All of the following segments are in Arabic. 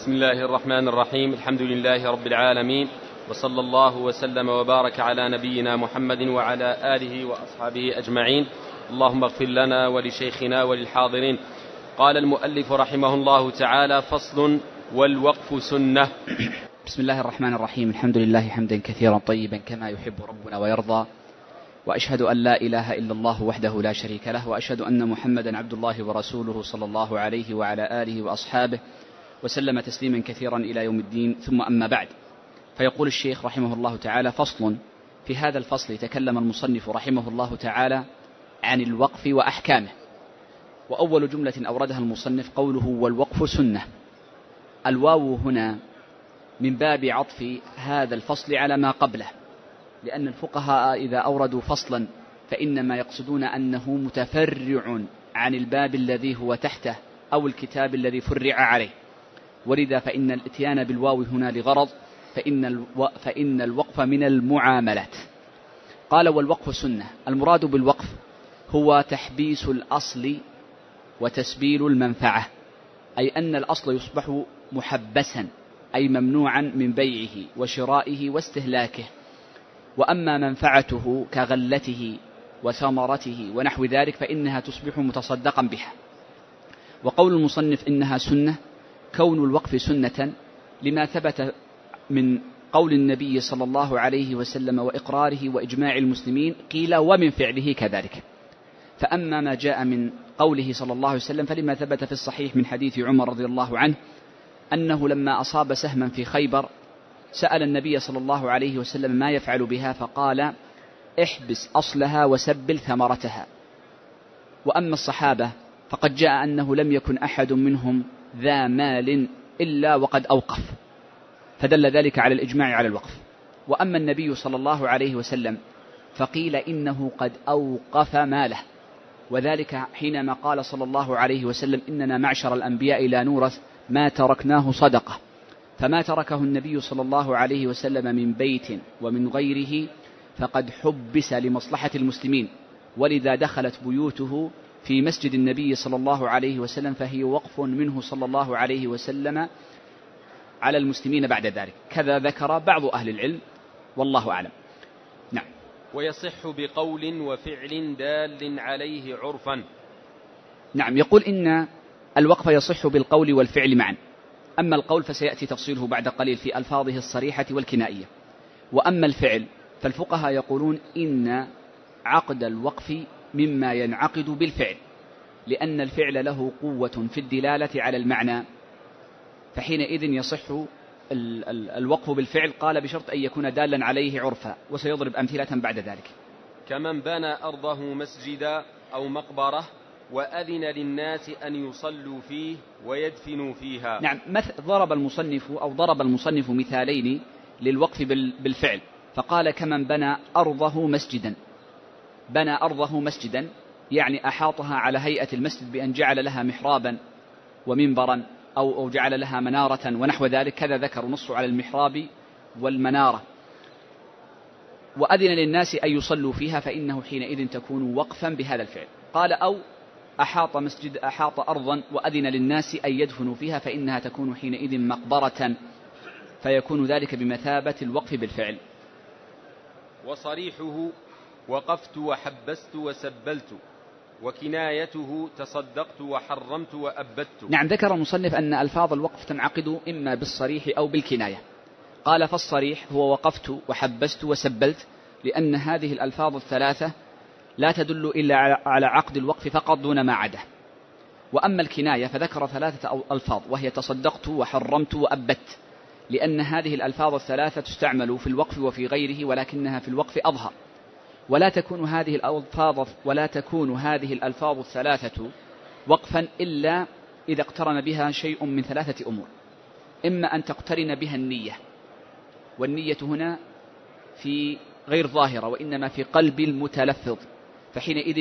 بسم الله الرحمن الرحيم. الحمد لله رب العالمين، وصلى الله وسلم وبارك على نبينا محمد وعلى آله وأصحابه أجمعين. اللهم اغفر لنا ولشيخنا وللحاضرين. قال المؤلف رحمه الله تعالى: فصل: والوقف سنة. بسم الله الرحمن الرحيم. الحمد لله حمدا كثيرا طيبا كما يحب ربنا ويرضى، وأشهد أن لا إله إلا الله وحده لا شريك له، وأشهد أن محمدا عبد الله ورسوله صلى الله عليه وعلى آله وأصحابه وسلم تسليما كثيرا إلى يوم الدين. ثم أما بعد، فيقول الشيخ رحمه الله تعالى: فصل. في هذا الفصل تكلم المصنف رحمه الله تعالى عن الوقف وأحكامه. وأول جملة أوردها المصنف قوله: والوقف سنة. الواو هنا من باب عطف هذا الفصل على ما قبله، لأن الفقهاء إذا أوردوا فصلا فإنما يقصدون أنه متفرع عن الباب الذي هو تحته أو الكتاب الذي فرع عليه، ولذا فإن الاتيان بالواو هنا لغرض، فإن الوقف من المعاملات. قال: والوقف سنة. المراد بالوقف هو تحبيس الأصل وتسبيل المنفعة، أي أن الأصل يصبح محبسا، أي ممنوعا من بيعه وشرائه واستهلاكه، وأما منفعته كغلته وثمرته ونحو ذلك فإنها تصبح متصدقا بها. وقول المصنف إنها سنة، كون الوقف سنة لما ثبت من قول النبي صلى الله عليه وسلم وإقراره وإجماع المسلمين، قيل ومن فعله كذلك. فأما ما جاء من قوله صلى الله عليه وسلم فلما ثبت في الصحيح من حديث عمر رضي الله عنه أنه لما أصاب سهما في خيبر سأل النبي صلى الله عليه وسلم ما يفعل بها، فقال: احبس أصلها وسبل ثمرتها. وأما الصحابة فقد جاء أنه لم يكن أحد منهم ذا مال إلا وقد أوقف، فدل ذلك على الإجماع على الوقف. وأما النبي صلى الله عليه وسلم فقيل إنه قد أوقف ماله، وذلك حينما قال صلى الله عليه وسلم: إننا معشر الأنبياء لا نورث ما تركناه صدقة. فما تركه النبي صلى الله عليه وسلم من بيت ومن غيره فقد حبس لمصلحة المسلمين، ولذا دخلت بيوته في مسجد النبي صلى الله عليه وسلم، فهي وقف منه صلى الله عليه وسلم على المسلمين بعد ذلك. كذا ذكر بعض أهل العلم، والله أعلم. نعم. ويصح بقول وفعل دال عليه عرفا. نعم، يقول إن الوقف يصح بالقول والفعل معا. أما القول فسيأتي تفصيله بعد قليل في ألفاظه الصريحة والكنائية. وأما الفعل فالفقهاء يقولون إن عقد الوقف مما ينعقد بالفعل، لأن الفعل له قوة في الدلالة على المعنى، فحينئذ يصح الوقف بالفعل. قال: بشرط أن يكون دالا عليه عرفا، وسيضرب أمثلة بعد ذلك. كمن بنى أرضه مسجدا أو مقبرة وأذن للناس أن يصلوا فيه ويدفنوا فيها. نعم، ضرب المصنف مثالين للوقف بالفعل، فقال: كمن بنى أرضه مسجدا. بنى أرضه مسجدا يعني أحاطها على هيئة المسجد بأن جعل لها محرابا ومنبرا أو جعل لها منارة ونحو ذلك، كذا ذكر نص على المحراب والمنارة. وأذن للناس أن يصلوا فيها، فإنه حينئذ تكون وقفا بهذا الفعل. قال: أو أحاط أرضا وأذن للناس أن يدفنوا فيها، فإنها تكون حينئذ مقبرة، فيكون ذلك بمثابة الوقف بالفعل. وصريحه: وقفت وحبست وسبلت، وكنايته: تصدقت وحرمت وأبدت. نعم، ذكر المصنف أن ألفاظ الوقف تنعقد إما بالصريح أو بالكناية. قال: فالصريح هو وقفت وحبست وسبلت، لأن هذه الألفاظ الثلاثة لا تدل إلا على عقد الوقف فقط دون ما عدا. وأما الكناية فذكر ثلاثة ألفاظ، وهي تصدقت وحرمت وأبدت، لأن هذه الألفاظ الثلاثة تستعمل في الوقف وفي غيره، ولكنها في الوقف أظهر. ولا تكون هذه الألفاظ الثلاثة وقفا إلا إذا اقترن بها شيء من ثلاثة أمور: إما أن تقترن بها النية، والنية هنا في غير ظاهرة وإنما في قلب المتلفظ، فحينئذ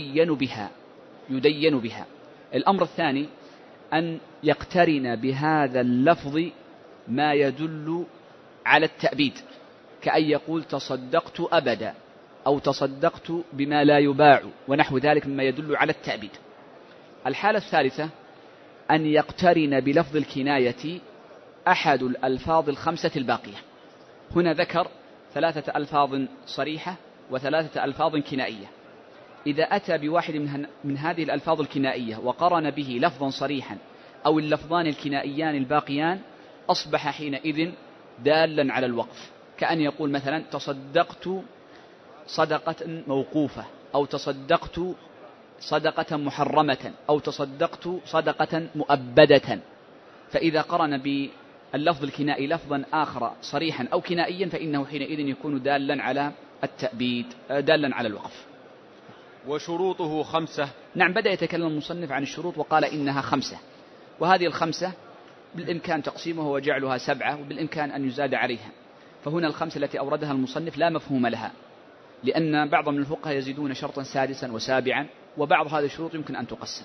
يدين بها. الأمر الثاني أن يقترن بهذا اللفظ ما يدل على التأبيد، كأن يقول: تصدقت أبدا، أو تصدقت بما لا يباع، ونحو ذلك مما يدل على التأبيد. الحالة الثالثة أن يقترن بلفظ الكناية أحد الألفاظ الخمسة الباقية. هنا ذكر 3 ألفاظ صريحة و3 ألفاظ كنائية. إذا أتى بواحد من هذه الألفاظ الكنائية وقرن به لفظا صريحا أو اللفظان الكنائيان الباقيان أصبح حينئذ دالا على الوقف، كأن يقول مثلا تصدقت صدقة موقوفة، أو تصدقت صدقة محرمة، أو تصدقت صدقة مؤبدة. فإذا قرن باللفظ الكنائي لفظا آخر صريحا أو كنائيا فإنه حينئذ يكون دالا على التأبيد، دالا على الوقف. وشروطه 5. نعم، بدأ يتكلم المصنف عن الشروط وقال إنها 5، وهذه ال5 بالإمكان تقسيمها وجعلها 7، وبالإمكان أن يزاد عليها. فهنا ال5 التي أوردها المصنف لا مفهوم لها، لأن بعض من الفقهاء يزيدون شرطا 6 و7، وبعض هذه الشروط يمكن أن تقسم.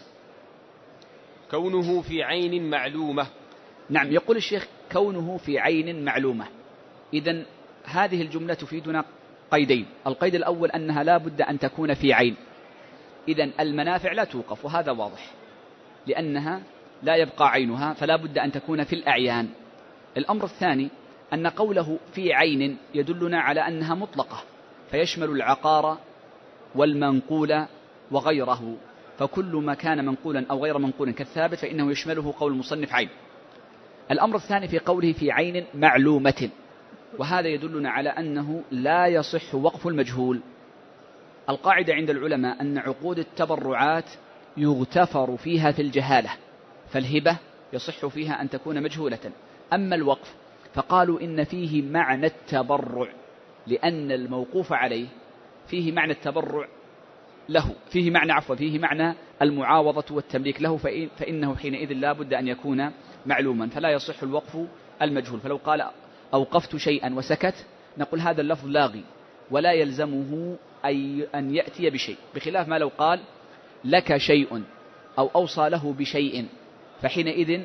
كونه في عين معلومة. نعم، يقول الشيخ كونه في عين معلومة. إذن هذه الجملة تفيدنا قيدين. القيد الأول أنها لا بد أن تكون في عين، إذن المنافع لا توقف، وهذا واضح لأنها لا يبقى عينها، فلا بد أن تكون في الأعيان. الأمر الثاني أن قوله في عين يدلنا على أنها مطلقة، فيشمل العقار والمنقول وغيره، فكل ما كان منقولا أو غير منقول كالثابت فإنه يشمله قول المصنف عين. الأمر الثاني في قوله في عين معلومة، وهذا يدلنا على أنه لا يصح وقف المجهول. القاعدة عند العلماء أن عقود التبرعات يغتفر فيها في الجهالة، فالهبة يصح فيها أن تكون مجهولة. أما الوقف فقالوا إن فيه معنى التبرع، لأن الموقوف عليه فيه معنى التبرع له، فيه معنى المعاوضة والتمليك له، فإنه حينئذ لا بد أن يكون معلوما، فلا يصح الوقف المجهول. فلو قال أوقفت شيئا وسكت نقول هذا اللفظ لاغي ولا يلزمه أن يأتي بشيء، بخلاف ما لو قال لك شيء أو أوصى له بشيء، فحينئذ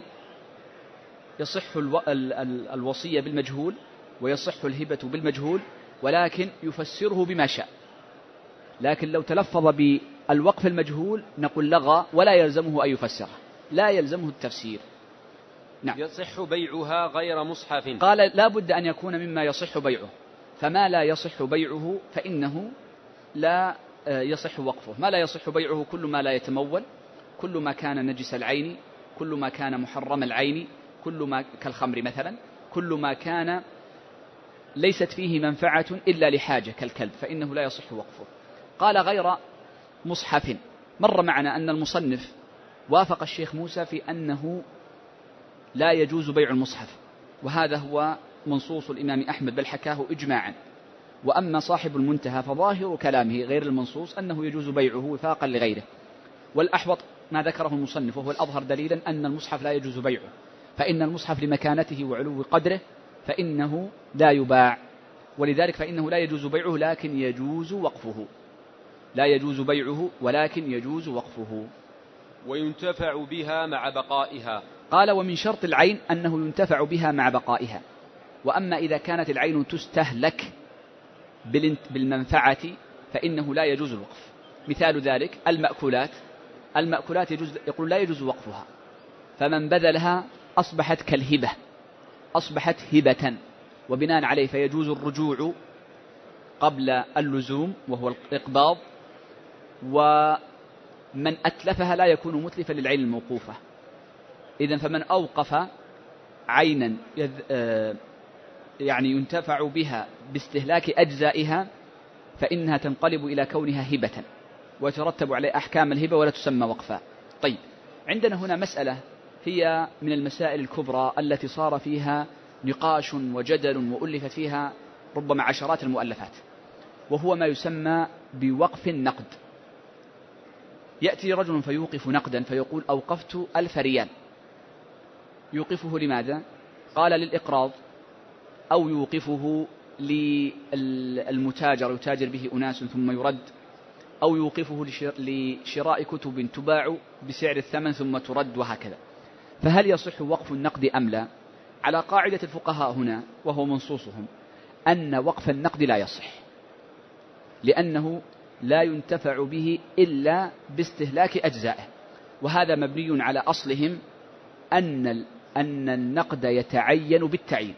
يصح الوصية بالمجهول ويصح الهبة بالمجهول، ولكن يفسره بما شاء. لكن لو تلفظ بالوقف المجهول نقول لغى ولا يلزمه أن يفسره، لا يلزمه التفسير. نعم. يصح بيعها غير مصحف. قال لا بد أن يكون مما يصح بيعه، فما لا يصح بيعه فإنه لا يصح وقفه. ما لا يصح بيعه كل ما لا يتمول، كل ما كان نجس العين، كل ما كان محرم العين، كل ما كالخمر مثلا، كل ما كان ليست فيه منفعة إلا لحاجة كالكلب فإنه لا يصح وقفه. قال غير مصحف. مر معنا أن المصنف وافق الشيخ موسى في أنه لا يجوز بيع المصحف، وهذا هو منصوص الإمام أحمد بل حكاه إجماعا. وأما صاحب المنتهى فظاهر كلامه غير المنصوص أنه يجوز بيعه وفاقا لغيره، والأحوط ما ذكره المصنف وهو الأظهر دليلا أن المصحف لا يجوز بيعه، فإن المصحف لمكانته وعلو قدره فإنه لا يباع، ولذلك فإنه لا يجوز بيعه لكن يجوز وقفه. لا يجوز بيعه ولكن يجوز وقفه. وينتفع بها مع بقائها. قال ومن شرط العين أنه ينتفع بها مع بقائها. وأما إذا كانت العين تستهلك بالمنفعة فإنه لا يجوز الوقف. مثال ذلك المأكولات يقول لا يجوز وقفها، فمن بذلها أصبحت كالهبة، أصبحت هبة، وبناء عليه فيجوز الرجوع قبل اللزوم وهو الإقباض، ومن أتلفها لا يكون متلفا للعين الموقوفة. إذن فمن أوقف عينا يعني ينتفع بها باستهلاك أجزائها فإنها تنقلب إلى كونها هبة ويترتب عليه أحكام الهبة ولا تسمى وقفا. طيب، عندنا هنا مسألة هي من المسائل الكبرى التي صار فيها نقاش وجدل وألفت فيها ربما عشرات المؤلفات، وهو ما يسمى بوقف النقد. يأتي رجل فيوقف نقدا فيقول أوقفت 1000 ريال. يوقفه لماذا؟ قال للإقراض، أو يوقفه للمتاجر يتاجر به أناس ثم يرد، أو يوقفه لشراء كتب تباع بسعر الثمن ثم ترد، وهكذا. فهل يصح وقف النقد أم لا؟ على قاعدة الفقهاء هنا وهو منصوصهم أن وقف النقد لا يصح، لأنه لا ينتفع به إلا باستهلاك أجزائه، وهذا مبني على أصلهم أن أن النقد يتعين بالتعيين،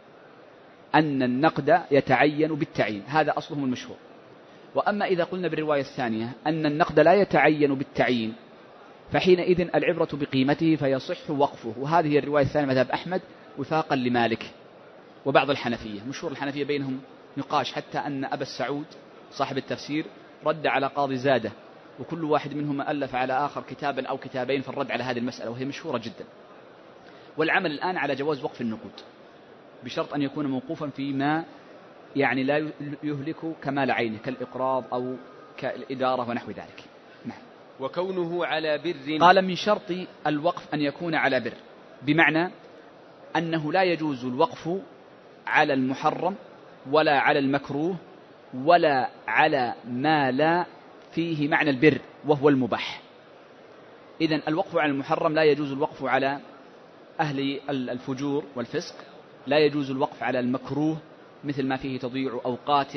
أن النقد يتعين بالتعيين، هذا أصلهم المشهور. وأما إذا قلنا بالرواية الثانية أن النقد لا يتعين بالتعيين فحينئذ العبرة بقيمته فيصح وقفه، وهذه هي الرواية الثانية مذهب أحمد وفاقا لمالك وبعض الحنفية. مشهور الحنفية بينهم نقاش، حتى أن أبا السعود صاحب التفسير رد على قاضي زادة، وكل واحد منهم ألف على آخر كتابا أو كتابين في الرد على هذه المسألة، وهي مشهورة جدا. والعمل الآن على جواز وقف النقود بشرط أن يكون موقوفا فيما يعني لا يهلك كمال عينه كالإقراض أو كالإدارة ونحو ذلك. نعم. وكونه على بر، قال من شرط الوقف أن يكون على بر، بمعنى أنه لا يجوز الوقف على المحرم ولا على المكروه ولا على ما لا فيه معنى البر وهو المباح. إذن الوقف على المحرم لا يجوز الوقف على أهل الفجور والفسق، لا يجوز الوقف على المكروه مثل ما فيه تضييع أوقات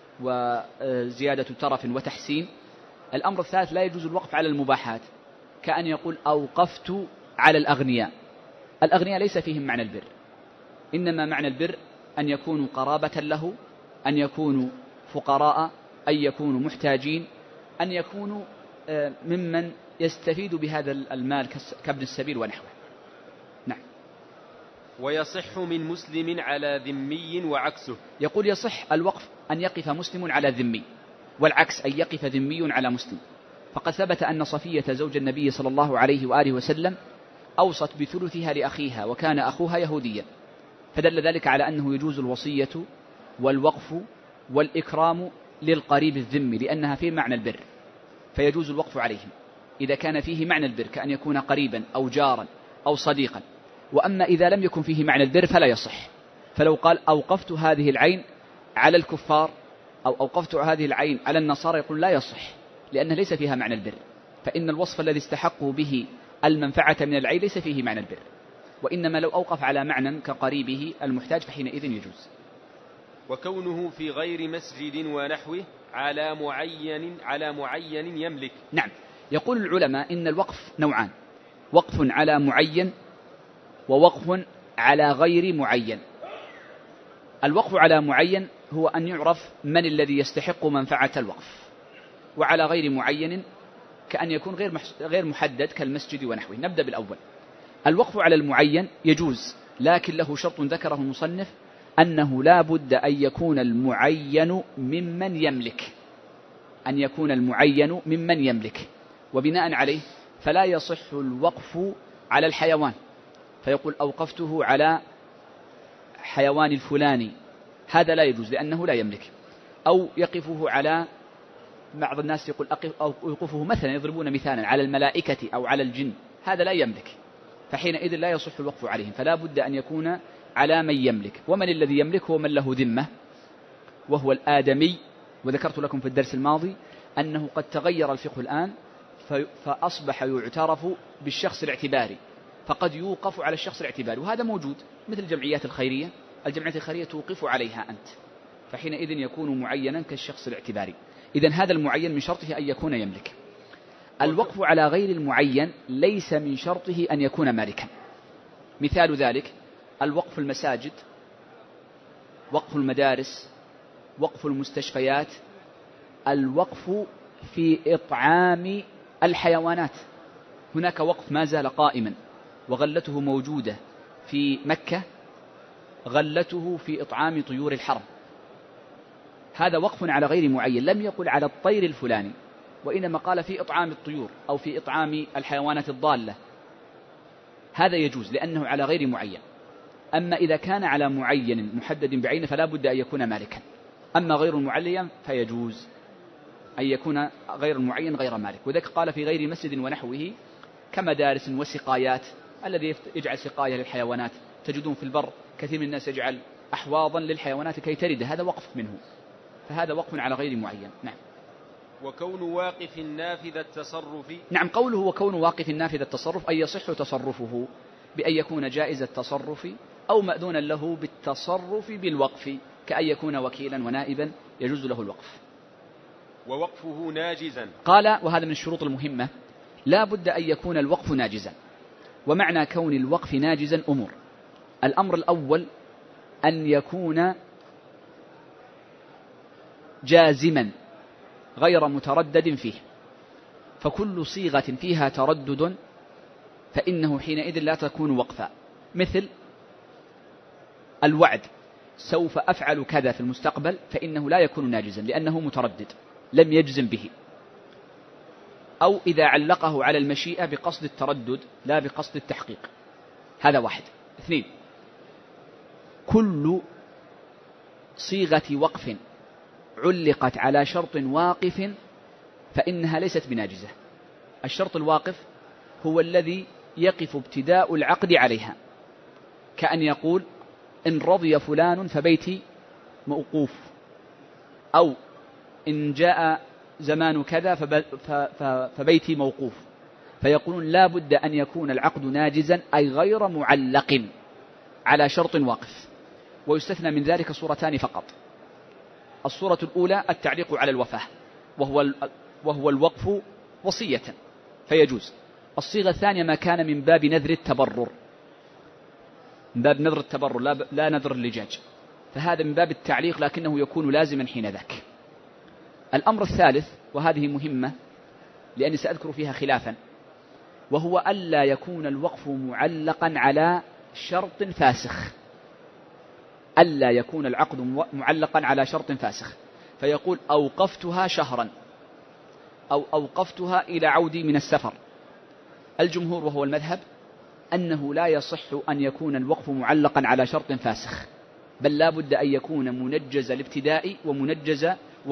وزيادة ترف وتحسين. الأمر الثالث لا يجوز الوقف على المباحات، كأن يقول أوقفت على الأغنياء. الأغنياء ليس فيهم معنى البر، إنما معنى البر أن يكونوا قرابة له، أن يكونوا فقراء، أن يكونوا محتاجين، أن يكونوا ممن يستفيد بهذا المال كابن السبيل ونحوه. نعم. ويصح من مسلم على ذمي وعكسه. يقول يصح الوقف أن يقف مسلم على ذمي، والعكس أن يقف ذمي على مسلم. فقد ثبت أن صفية زوج النبي صلى الله عليه وآله وسلم أوصت بثلثها لأخيها، وكان أخوها يهوديا، فدل ذلك على أنه يجوز الوصية والوقف والإكرام للقريب الذمي لأنها فيه معنى البر، فيجوز الوقف عليهم إذا كان فيه معنى البر، كأن يكون قريبا أو جارا أو صديقا. وأما إذا لم يكن فيه معنى البر فلا يصح. فلو قال أوقفت هذه العين على الكفار أو أوقفت هذه العين على النصارى يقول لا يصح، لأنه ليس فيها معنى البر، فإن الوصف الذي استحقوا به المنفعة من العين ليس فيه معنى البر، وإنما لو أوقف على معنى كقريبه المحتاج فحينئذ يجوز. وكونه في غير مسجد ونحوه على معين يملك. نعم. يقول العلماء إن الوقف نوعان: وقف على معين ووقف على غير معين. الوقف على معين هو أن يعرف من الذي يستحق منفعة الوقف، وعلى غير معين كأن يكون غير محدد كالمسجد ونحوه. نبدأ بالأول. الوقف على المعين يجوز، لكن له شرط ذكره المصنف، أنه لا بد أن يكون المعين ممن يملك، أن يكون المعين ممن يملك، وبناء عليه فلا يصح الوقف على الحيوان، فيقول أوقفته على حيوان الفلاني، هذا لا يجوز لأنه لا يملك. أو يقفه على، بعض الناس يقول أوقفه مثلا، يضربون مثالا على الملائكة أو على الجن، هذا لا يملك، فحينئذ لا يصح الوقف عليهم، فلا بد أن يكون على من يملك. ومن الذي يملك؟ هو من له ذمة، وهو الآدمي. وذكرت لكم في الدرس الماضي أنه قد تغير الفقه الآن، فأصبح يعترف بالشخص الاعتباري، فقد يوقف على الشخص الاعتباري، وهذا موجود مثل الجمعيات الخيرية. الجمعيات الخيرية توقف عليها أنت، فحينئذ يكون معينا كالشخص الاعتباري. إذن هذا المعين من شرطه أن يكون يملك. الوقف على غير المعين ليس من شرطه أن يكون مالكا. مثال ذلك الوقف المساجد، وقف المدارس، وقف المستشفيات، الوقف في إطعام الحيوانات. هناك وقف ما زال قائما وغلته موجودة في مكة، غلته في إطعام طيور الحرم، هذا وقف على غير معين، لم يقل على الطير الفلاني، وإنما قال في إطعام الطيور أو في إطعام الحيوانات الضالة، هذا يجوز لأنه على غير معين. أما إذا كان على معين محدد بعينه فلا بد أن يكون مالكا. أما غير المعين فيجوز أن يكون غير المعين غير مالك. وذلك قال في غير مسجد ونحوه كمدارس وسقايات، الذي يجعل سقاية للحيوانات، تجدون في البر كثير من الناس يجعل أحواضا للحيوانات كي ترد، هذا وقف منه، فهذا وقف على غير معين. نعم. وكون واقف نافذ التصرف. نعم. قوله وكون واقف نافذ التصرف أي يصح تصرفه بأن يكون جائز التصرف أو مأذونا له بالتصرف بالوقف، كأن يكون وكيلا ونائبا يجوز له الوقف. ووقفه ناجزا. قال وهذا من الشروط المهمة، لا بد أن يكون الوقف ناجزا. ومعنى كون الوقف ناجزا أمور. الأمر الأول أن يكون جازما غير متردد فيه، فكل صيغة فيها تردد فإنه حينئذ لا تكون وقفا، مثل الوعد سوف أفعل كذا في المستقبل، فإنه لا يكون ناجزا لأنه متردد لم يجزم به. أو إذا علقه على المشيئة بقصد التردد لا بقصد التحقيق. هذا واحد. اثنين، كل صيغة وقف علقت على شرط واقف فإنها ليست بناجزة. الشرط الواقف هو الذي يقف ابتداء العقد عليها، كأن يقول إن رضي فلان فبيتي موقوف، أو إن جاء زمان كذا فبيتي موقوف، فيقولون لا بد أن يكون العقد ناجزا أي غير معلق على شرط واقف. ويستثنى من ذلك صورتان فقط. الصورة الأولى التعليق على الوفاة وهو الوقف وصية فيجوز. الصيغة الثانية ما كان من باب نذر التبرر، من باب نذر التبرر لا نذر اللجاج، فهذا من باب التعليق لكنه يكون لازما حين ذاك. الأمر الثالث وهذه مهمة لأني سأذكر فيها خلافا، وهو ألا يكون الوقف معلقا على شرط فاسخ. ألا يكون العقد معلقا على شرط فاسخ، فيقول أوقفتها شهرا أو أوقفتها إلى عودي من السفر. الجمهور وهو المذهب أنه لا يصح أن يكون الوقف معلقا على شرط فاسخ، بل لا بد أن يكون منجز الابتداء ومنجز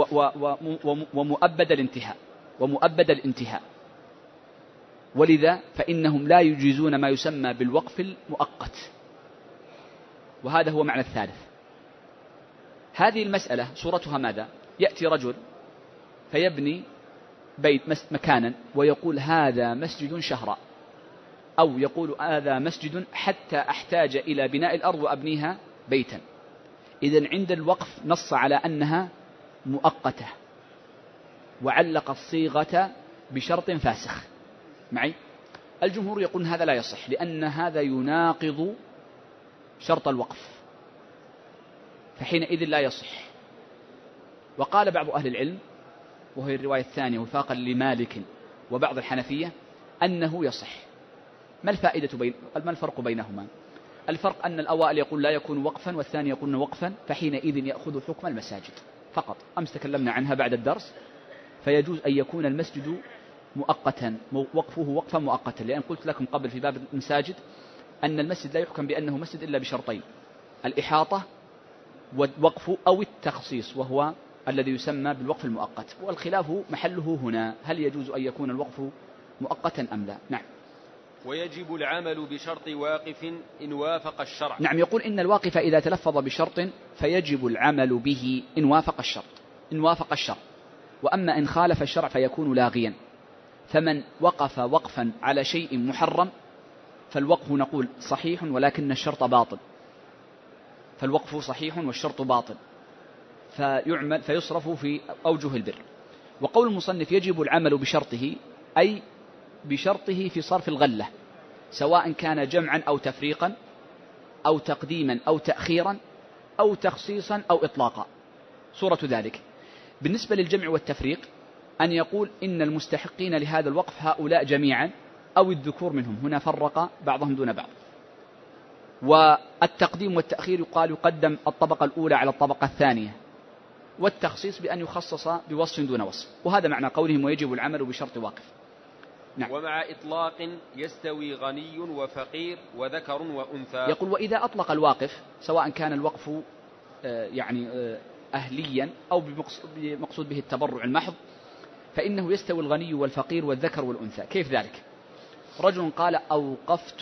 ومؤبد الانتهاء. ولذا فإنهم لا يجيزون ما يسمى بالوقف المؤقت، وهذا هو معنى الثالث. هذه المسألة صورتها ماذا؟ يأتي رجل فيبني بيت مكانا ويقول هذا مسجد شهرا، أو يقول هذا مسجد حتى أحتاج إلى بناء الأرض وأبنيها بيتا. إذن عند الوقف نص على أنها مؤقتة وعلق الصيغة بشرط فاسخ معي. الجمهور يقول هذا لا يصح لأن هذا يناقض شرط الوقف، فحينئذ لا يصح. وقال بعض أهل العلم وهي الرواية الثانية وفاقا لمالك وبعض الحنفية أنه يصح. ما الفرق بينهما؟ الفرق أن الأوائل يقول لا يكون وقفا والثاني يقول وقفا، فحينئذ يأخذ حكم المساجد فقط. أمس تكلمنا عنها بعد الدرس، فيجوز أن يكون المسجد مؤقتا وقفه وقفا مؤقتا، لأن قلت لكم قبل في باب المساجد أن المسجد لا يحكم بأنه مسجد إلا بشرطين: الإحاطة والوقف أو التخصيص، وهو الذي يسمى بالوقف المؤقت. والخلاف محله هنا، هل يجوز أن يكون الوقف مؤقتا أم لا؟ نعم. ويجب العمل بشرط واقف إن وافق الشرع. نعم، يقول إن الواقف إذا تلفظ بشرط فيجب العمل به إن وافق الشرع، وأما إن خالف الشرع فيكون لاغيا. فمن وقف وقفا على شيء محرم فالوقف نقول صحيح ولكن الشرط باطل، فالوقف صحيح والشرط باطل، فيصرف في أوجه البر. وقول المصنف يجب العمل بشرطه أي بشرطه في صرف الغلة، سواء كان جمعا أو تفريقا أو تقديما أو تأخيرا أو تخصيصا أو إطلاقا. صورة ذلك بالنسبة للجمع والتفريق أن يقول إن المستحقين لهذا الوقف هؤلاء جميعا أو الذكور منهم، هنا فرق بعضهم دون بعض. والتقديم والتأخير يقال يقدم الطبقة الأولى على الطبقة الثانية، والتخصيص بأن يخصص بوصف دون وصف، وهذا معنى قولهم ويجب العمل بشرط واقف. نعم. ومع إطلاق يستوي غني وفقير وذكر وأنثى. يقول وإذا أطلق الواقف سواء كان الوقف أهليا أو بمقصود به التبرع المحض فإنه يستوي الغني والفقير والذكر والأنثى. كيف ذلك؟ رجل قال أوقفت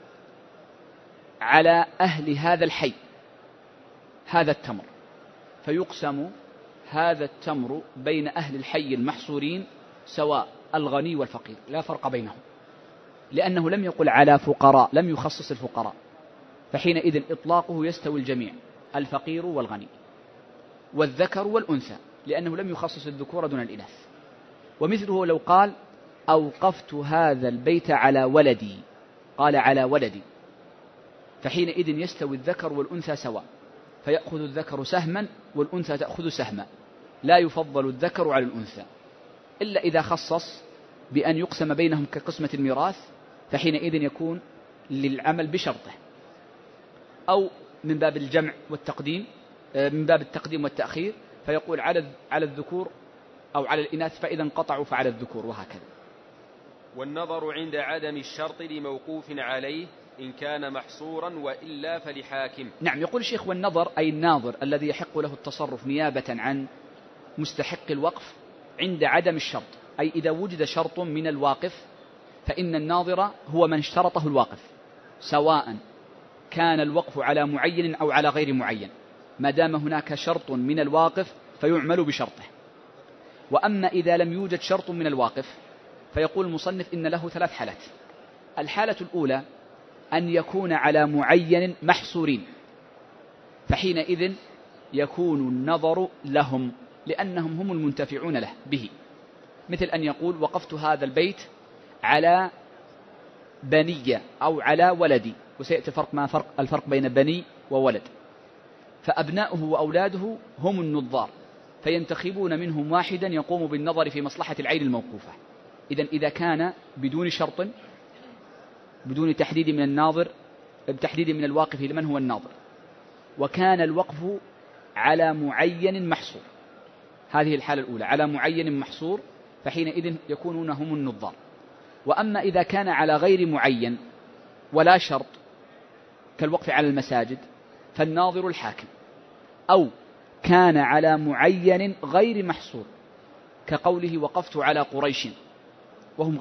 على أهل هذا الحي هذا التمر، فيقسم هذا التمر بين أهل الحي المحصورين سواء الغني والفقير، لا فرق بينهم، لأنه لم يقل على فقراء، لم يخصص الفقراء، فحينئذ إطلاقه يستوي الجميع، الفقير والغني والذكر والأنثى، لأنه لم يخصص الذكور دون الإناث. ومثله لو قال أوقفت هذا البيت على ولدي، قال على ولدي، فحينئذ يستوي الذكر والأنثى سواء، فيأخذ الذكر سهما والأنثى تأخذ سهما، لا يفضل الذكر على الأنثى، إلا إذا خصص بأن يقسم بينهم كقسمة الميراث، فحينئذ يكون للعمل بشرطه، أو من باب الجمع والتقديم، من باب التقديم والتأخير، فيقول على الذكور أو على الإناث، فإذا انقطعوا فعلى الذكور، وهكذا. والنظر عند عدم الشرط لموقوف عليه إن كان محصورا وإلا فلحاكم. نعم، يقول الشيخ والنظر أي الناظر الذي يحق له التصرف نيابة عن مستحق الوقف عند عدم الشرط، أي إذا وجد شرط من الواقف فإن الناظر هو من اشترطه الواقف، سواء كان الوقف على معين أو على غير معين، ما دام هناك شرط من الواقف فيعمل بشرطه. وأما إذا لم يوجد شرط من الواقف فيقول المصنف إن له 3 حالات. الحالة الأولى أن يكون على معين محصورين، فحينئذ يكون النظر لهم لأنهم هم المنتفعون له به، مثل أن يقول وقفت هذا البيت على بني أو على ولدي، وسيأتي الفرق بين بني وولد، فأبناؤه وأولاده هم النظار، فينتخبون منهم واحدا يقوم بالنظر في مصلحة العين الموقوفة. إذا كان بدون شرط، بدون تحديد من الناظر، بتحديد من الواقف لمن هو الناظر، وكان الوقف على معين محصور، هذه الحالة الأولى، على معين محصور، فحينئذ يكونون هم النظار. وأما إذا كان على غير معين ولا شرط كالوقف على المساجد فالناظر الحاكم، أو كان على معين غير محصور كقوله وقفت على قريش وهم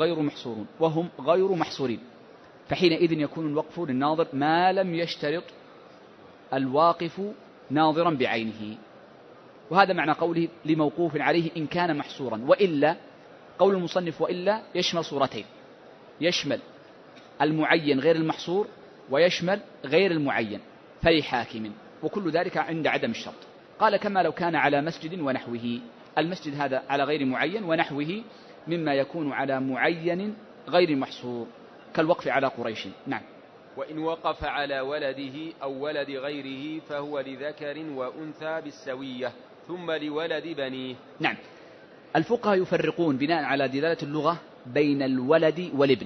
غير محصورين، فحينئذ يكون الوقف للناظر ما لم يشترط الواقف ناظرا بعينه. وهذا معنى قوله لموقوف عليه إن كان محصورا، وإلا قول المصنف وإلا يشمل صورتين، يشمل المعين غير المحصور ويشمل غير المعين فلحاكم، وكل ذلك عند عدم الشرط. قال كما لو كان على مسجد ونحوه، المسجد هذا على غير معين، ونحوه مما يكون على معين غير محصور كالوقف على قريش. نعم. وإن وقف على ولده أو ولد غيره فهو لذكر وأنثى بالسوية ثم لولد بنيه. نعم، الفقهاء يفرقون بناء على دلالة اللغة بين الولد والابن،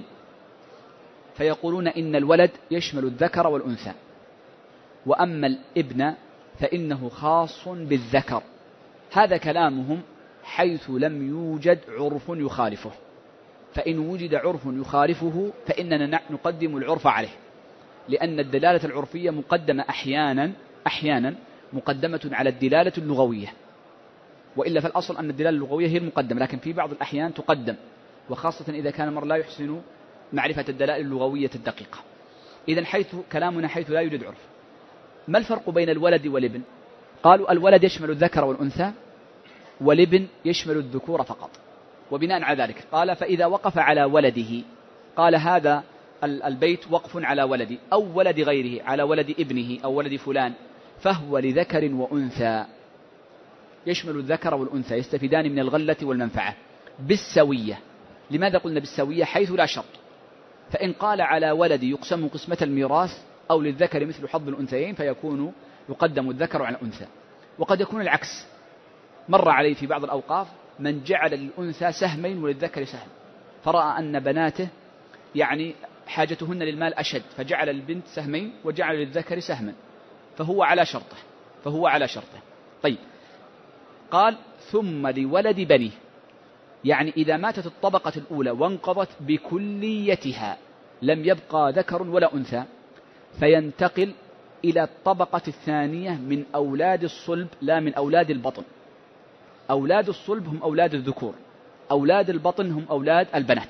فيقولون إن الولد يشمل الذكر والأنثى، وأما الابن فإنه خاص بالذكر. هذا كلامهم حيث لم يوجد عرف يخالفه، فإن وجد عرف يخالفه فإننا نقدم العرف عليه، لأن الدلالة العرفية مقدمة أحيانا مقدمة على الدلالة اللغوية، وإلا فالأصل أن الدلالة اللغوية هي المقدمة، لكن في بعض الأحيان تقدم، وخاصة إذا كان المرء لا يحسن معرفة الدلائل اللغوية الدقيقة. إذن كلامنا حيث لا يوجد عرف. ما الفرق بين الولد والابن؟ قالوا الولد يشمل الذكر والأنثى، والابن يشمل الذكور فقط. وبناء على ذلك قال فإذا وقف على ولده، قال هذا البيت وقف على ولدي أو ولد غيره، على ولد ابنه أو ولد فلان، فهو لذكر وأنثى، يشمل الذكر والأنثى، يستفيدان من الغلة والمنفعة بالسوية. لماذا قلنا بالسوية؟ حيث لا شرط. فإن قال على ولد يقسم قسمة الميراث أو للذكر مثل حظ الأنثيين فيكون يقدم الذكر على الأنثى. وقد يكون العكس، مر عليه في بعض الأوقاف من جعل للأنثى سهمين وللذكر سهم، فرأى أن بناته يعني حاجتهن للمال أشد، فجعل البنت سهمين وجعل للذكر سهما، فهو على شرطه. طيب، قال ثم لولد بنيه، يعني إذا ماتت الطبقة الأولى وانقضت بكليتها لم يبقى ذكر ولا أنثى، فينتقل إلى الطبقة الثانية من أولاد الصلب لا من أولاد البطن. أولاد الصلب هم أولاد الذكور، أولاد البطن هم أولاد البنات.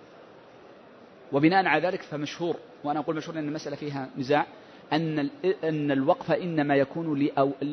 وبناء على ذلك فمشهور، وأنا أقول مشهور لأن المسألة فيها نزاع، أن الوقف إنما يكون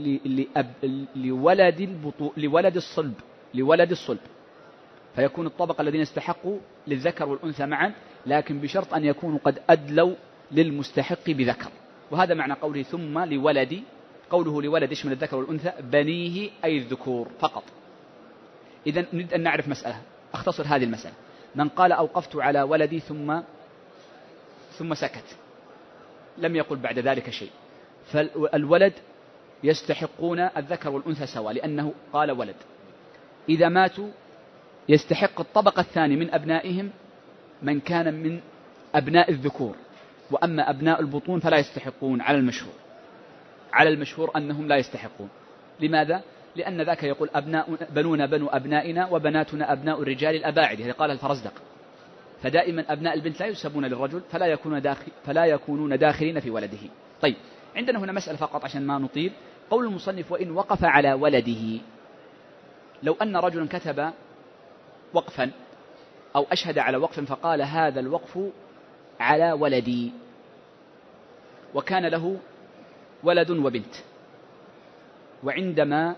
لولد الصلب، فيكون الطبقة الذين استحقوا للذكر والأنثى معا، لكن بشرط أن يكونوا قد أدلوا للمستحق بذكر. وهذا معنى قوله ثم لولد، قوله لولد يشمل الذكر والأنثى، بنيه أي الذكور فقط. إذن نريد أن نعرف مسألة، أختصر هذه المسألة. من قال أوقفت على ولدي ثم ثم سكت، لم يقل بعد ذلك شيء. فالولد يستحقون الذكر والأنثى سواء، لأنه قال ولد. إذا ماتوا يستحق الطبقة الثاني من أبنائهم من كان من أبناء الذكور، وأما أبناء البطون فلا يستحقون على المشهور. على المشهور أنهم لا يستحقون. لماذا؟ لأن ذاك يقول بنونا بنو أبنائنا وبناتنا أبناء الرجال الأباعد، هذا قال الفرزدق. فدائما أبناء البنت لا يسبون للرجل فلا يكونون داخلين في ولده. طيب، عندنا هنا مسألة فقط عشان ما نطيل. قول المصنف وإن وقف على ولده، لو أن رجلا كتب وقفا أو أشهد على وقف فقال هذا الوقف على ولدي، وكان له ولد وبنت، وعندما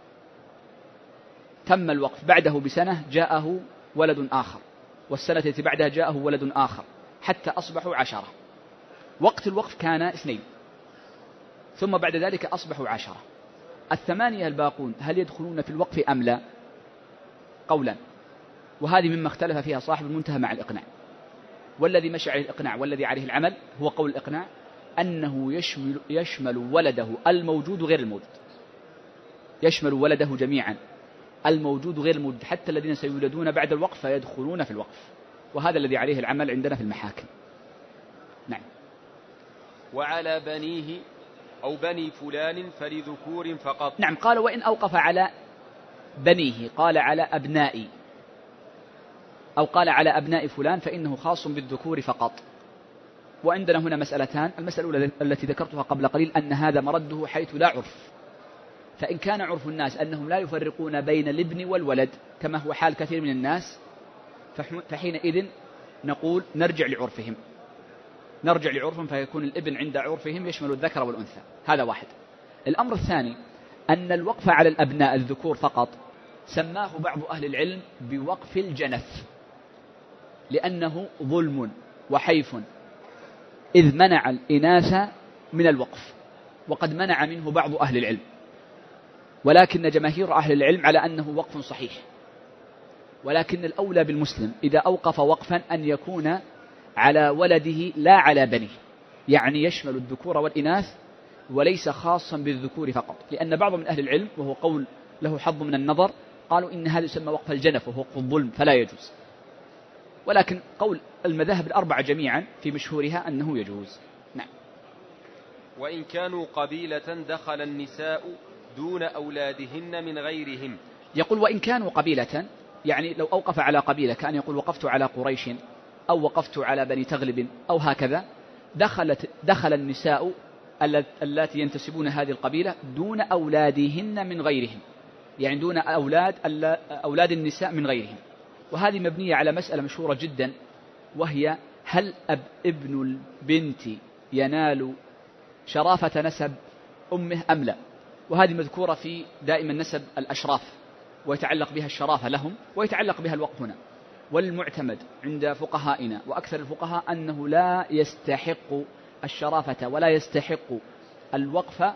تم الوقف بعده بسنة جاءه ولد آخر، والسنة التي بعدها جاءه ولد آخر، حتى أصبحوا 10. وقت الوقف كان 2، ثم بعد ذلك أصبحوا 10. 8 الباقون هل يدخلون في الوقف أم لا؟ قولا، وهذه مما اختلف فيها صاحب المنتهى مع الإقناع. والذي مشى عليه الإقناع والذي عليه العمل هو قول الإقناع أنه يشمل ولده الموجود غير الموجود، يشمل ولده جميعا، الموجود غير الموجود، حتى الذين سيولدون بعد الوقف فيدخلون في الوقف، وهذا الذي عليه العمل عندنا في المحاكم. نعم. وعلى بنيه أو بني فلان فلذكور فقط. نعم، قال وإن أوقف على بنيه، قال على أبنائي أو قال على أبناء فلان فإنه خاص بالذكور فقط. وعندنا هنا مسألتان. المسألة الأولى التي ذكرتها قبل قليل أن هذا مرده حيث لا عرف، فإن كان عرف الناس أنهم لا يفرقون بين الابن والولد كما هو حال كثير من الناس، فحينئذ نقول نرجع لعرفهم، فيكون الابن عند عرفهم يشمل الذكر والأنثى. هذا واحد. الأمر الثاني أن الوقف على الأبناء الذكور فقط سماه بعض أهل العلم بوقف الجنف، لأنه ظلم وحيف، إذ منع الإناث من الوقف، وقد منع منه بعض أهل العلم، ولكن جماهير أهل العلم على أنه وقف صحيح. ولكن الأولى بالمسلم إذا أوقف وقفا أن يكون على ولده لا على بنيه، يعني يشمل الذكور والإناث وليس خاصا بالذكور فقط، لأن بعض من أهل العلم وهو قول له حظ من النظر قالوا إن هذا يسمى وقف الجنف وهو وقف الظلم فلا يجوز. ولكن قول المذاهب الأربعة جميعا في مشهورها أنه يجوز. نعم. وإن كانوا قبيلة دخل النساء دون أولادهن من غيرهم. يقول وإن كانوا قبيلة، يعني لو أوقف على قبيلة كأن يقول وقفت على قريش أو وقفت على بني تغلب أو هكذا، دخل النساء التي ينتسبون هذه القبيلة دون أولادهن من غيرهم، يعني دون أولاد النساء من غيرهم. وهذه مبنية على مسألة مشهورة جدا، وهي هل ابن البنت ينال شرافة نسب أمه أم لا؟ وهذه مذكورة في دائما نسب الأشراف، ويتعلق بها الشرافة لهم ويتعلق بها الوقف هنا. والمعتمد عند فقهائنا وأكثر الفقهاء أنه لا يستحق الشرافة ولا يستحق الوقف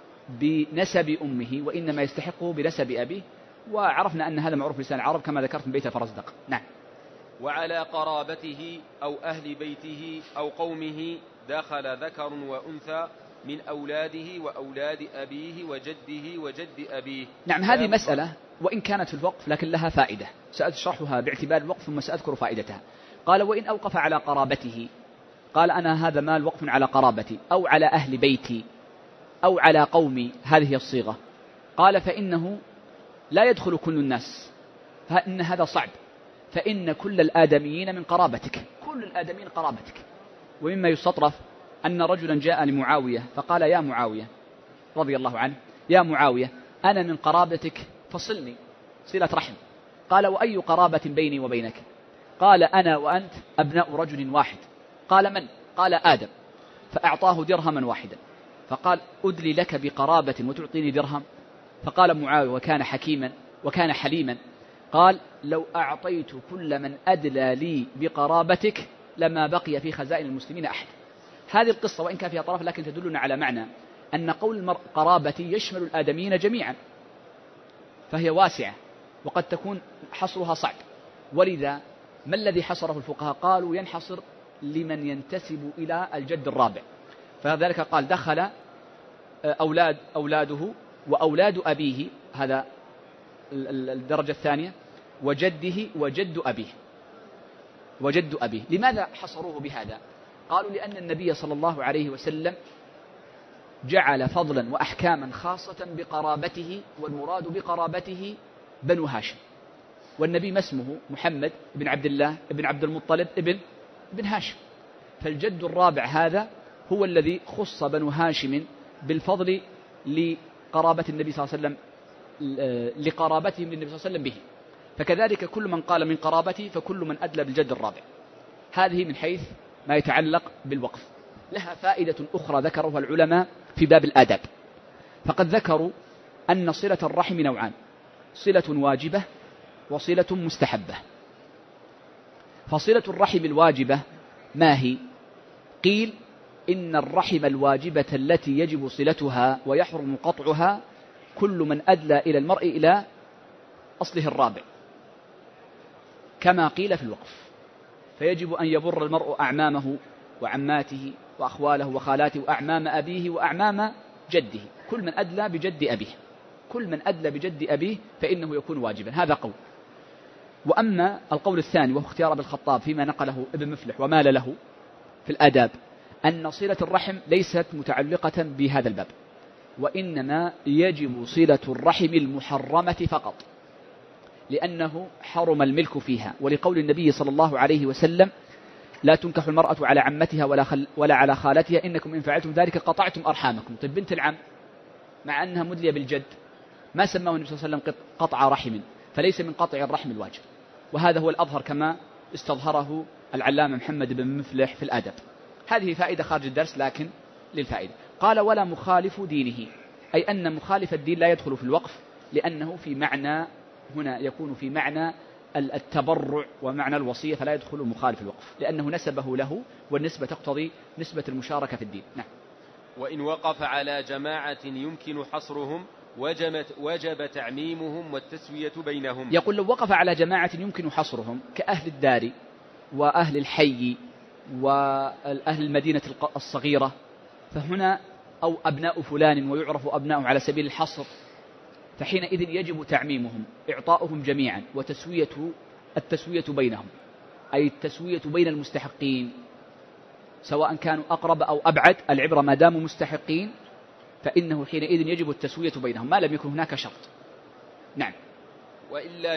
بنسب أمه، وإنما يستحقه بنسب أبيه، وعرفنا أن هذا معروف لسان العرب كما ذكرت من بيت الفرزدق. نعم. وعلى قرابته أو أهل بيته أو قومه دخل ذكر وأنثى من أولاده وأولاد أبيه وجده وجد أبيه. نعم، هذه مسألة وإن كانت في الوقف لكن لها فائدة سأشرحها باعتبار الوقف ثم سأذكر فائدتها. قال وإن أوقف على قرابته، قال أنا هذا مال وقف على قرابتي أو على أهل بيتي أو على قومي، هذه هي الصيغة. قال فإنه لا يدخل كل الناس، فإن هذا صعب، فإن كل الآدميين من قرابتك، كل الآدميين قرابتك. ومما يستطرف أن رجلا جاء لمعاوية فقال يا معاوية رضي الله عنه، يا معاوية أنا من قرابتك فصلني صلة رحم. قال وأي قرابة بيني وبينك؟ قال أنا وأنت أبناء رجل واحد. قال من؟ قال آدم. فأعطاه درهما واحدا، فقال أدلي لك بقرابة وتعطيني درهم؟ فقال معاوية وكان حكيما وكان حليما، قال لو أعطيت كل من أدلى لي بقرابتك لما بقي في خزائن المسلمين أحد. هذه القصة وإن كان فيها طرف لكن تدلنا على معنى أن قول المرء قرابتي يشمل الآدميين جميعا، فهي واسعة وقد تكون حصرها صعب. ولذا ما الذي حصره الفقهاء؟ قالوا ينحصر لمن ينتسب إلى الجد الرابع. فذلك قال دخل أولاده وأولاد أبيه، هذا الدرجة الثانية، وجده وجد أبيه. لماذا حصروه بهذا؟ قالوا لأن النبي صلى الله عليه وسلم جعل فضلا وأحكاما خاصة بقرابته، والمراد بقرابته بنو هاشم، والنبي ما اسمه محمد بن عبد الله بن عبد المطلب ابن هاشم، فالجد الرابع هذا هو الذي خص بنو هاشم بالفضل لقرابة النبي صلى الله عليه وسلم، لقرابتهم للنبي صلى الله عليه وسلم به. فكذلك كل من قال من قرابته فكل من أدلى بالجد الرابع. هذه من حيث ما يتعلق بالوقف. لها فائدة أخرى ذكرها العلماء في باب الآداب، فقد ذكروا أن صلة الرحم نوعان: صلة واجبة وصلة مستحبة. فصلة الرحم الواجبة ما هي؟ قيل إن الرحم الواجبة التي يجب صلتها ويحرم قطعها كل من أدلى إلى المرء إلى أصله الرابع، كما قيل في الوقف. فيجب أن يبر المرء أعمامه وعماته وأخواله وخالاته وأعمام أبيه وأعمام جده، كل من أدلى بجد أبيه فإنه يكون واجبا. هذا قول. وأما القول الثاني وهو اختيار ابن الخطاب فيما نقله ابن مفلح ومال له في الآداب، أن صلة الرحم ليست متعلقة بهذا الباب، وإنما يجب صلة الرحم المحرمة فقط، لأنه حرم الملك فيها، ولقول النبي صلى الله عليه وسلم: لا تنكح المرأة على عمتها ولا على خالتها، إنكم إن فعلتم ذلك قطعتم أرحامكم. طيب بنت العم مع أنها مدلية بالجد ما سماه النبي صلى الله عليه وسلم قطع رحم، فليس من قطع الرحم الواجب. وهذا هو الأظهر كما استظهره العلامة محمد بن مفلح في الآداب. هذه فائدة خارج الدرس لكن للفائدة. قال: ولا مخالف دينه، أي أن مخالف الدين لا يدخل في الوقف، لأنه في معنى هنا يكون في معنى التبرع ومعنى الوصية، فلا يدخل مخالف الوقف لأنه نسبه له، والنسبة تقتضي نسبة المشاركة في الدين. نعم. وإن وقف على جماعة يمكن حصرهم وجب تعميمهم والتسوية بينهم. يقول: لو وقف على جماعة يمكن حصرهم كأهل الدار وأهل الحي وأهل المدينة الصغيرة، فهنا أو أبناء فلان ويعرف أبناؤه على سبيل الحصر، فحينئذ يجب تعميمهم، إعطاؤهم جميعا، التسوية بينهم، أي التسوية بين المستحقين سواء كانوا أقرب أو أبعد، العبرة ما داموا مستحقين فإنه حينئذ يجب التسوية بينهم ما لم يكن هناك شرط. نعم. وإلا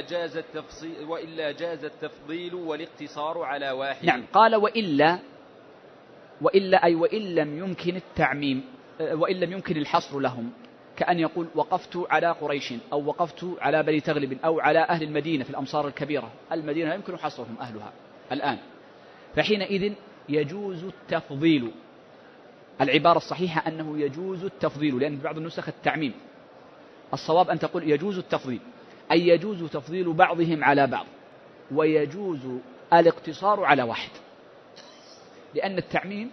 جاز التفضيل والاقتصار على واحد. نعم. قال: وإلا أي وإن لم يمكن التعميم، وإن لم يمكن الحصر لهم، كأن يقول: وقفت على قريش، أو وقفت على بني تغلب، أو على أهل المدينة في الأمصار الكبيرة. المدينة لا يمكن حصرهم أهلها الآن، فحينئذ يجوز التفضيل. العبارة الصحيحة أنه يجوز التفضيل، لأن في بعض النسخ التعميم، الصواب أن تقول يجوز التفضيل، أي يجوز تفضيل بعضهم على بعض، ويجوز الاقتصار على واحد، لأن التعميم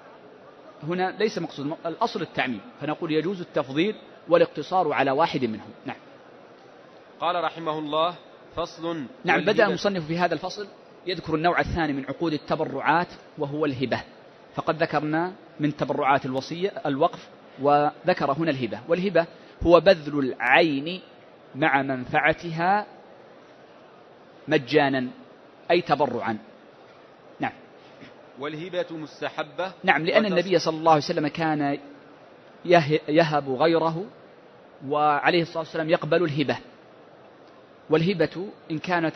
هنا ليس مقصود، الأصل التعميم، فنقول يجوز التفضيل والاقتصار على واحد منهم. نعم. قال رحمه الله: فصل. نعم. بدأ المصنف في هذا الفصل يذكر النوع الثاني من عقود التبرعات، وهو الهبة. فقد ذكرنا من تبرعات الوصية الوقف، وذكر هنا الهبة. والهبة هو بذل العين مع منفعتها مجانا، أي تبرعا. نعم. والهبة مستحبة. نعم، لأن النبي صلى الله عليه وسلم كان يهب غيره، وعليه الصلاة والسلام يقبل الهبة. والهبة إن كانت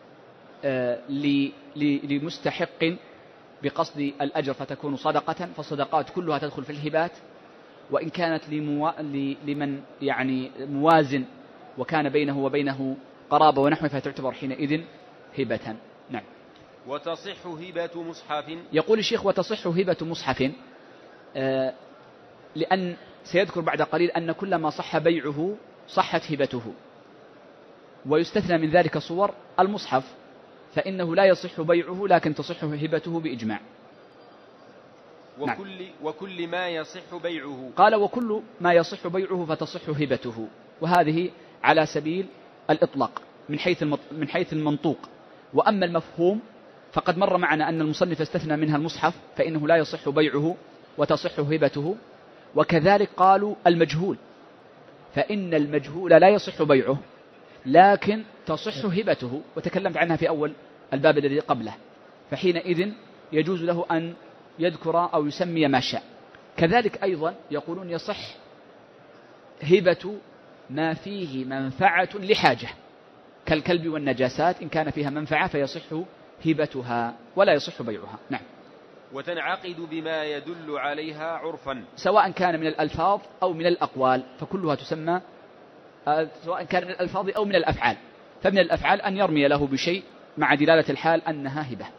لمستحق بقصد الأجر فتكون صدقة، فالصدقات كلها تدخل في الهبات. وإن كانت لمن يعني موازن وكان بينه وبينه قرابة ونحوه، فتعتبر حينئذ هبة. نعم. وتصح هبة مصحف. يقول الشيخ: وتصح هبة مصحف، لأن سيذكر بعد قليل أن كل ما صح بيعه صحت هبته، ويستثنى من ذلك صور المصحف، فإنه لا يصح بيعه لكن تصح هبته بإجماع. وكل ما يصح بيعه. قال: وكل ما يصح بيعه فتصح هبته، وهذه على سبيل الإطلاق من حيث المنطوق. وأما المفهوم فقد مر معنا أن المصنف استثنى منها المصحف فإنه لا يصح بيعه وتصح هبته، وكذلك قالوا المجهول، فإن المجهول لا يصح بيعه لكن تصح هبته، وتكلمت عنها في أول الباب الذي قبله، فحينئذ يجوز له أن يذكر أو يسمي ما شاء. كذلك أيضا يقولون يصح هبة ما فيه منفعة لحاجة كالكلب والنجاسات، إن كان فيها منفعة فيصح هبتها ولا يصح بيعها. نعم. وتنعقد بما يدل عليها عرفا، سواء كان من الألفاظ أو من الأقوال، فكلها تسمى، سواء كان من الألفاظ أو من الأفعال، فمن الأفعال أن يرمي له بشيء مع دلالة الحال أنها هبة.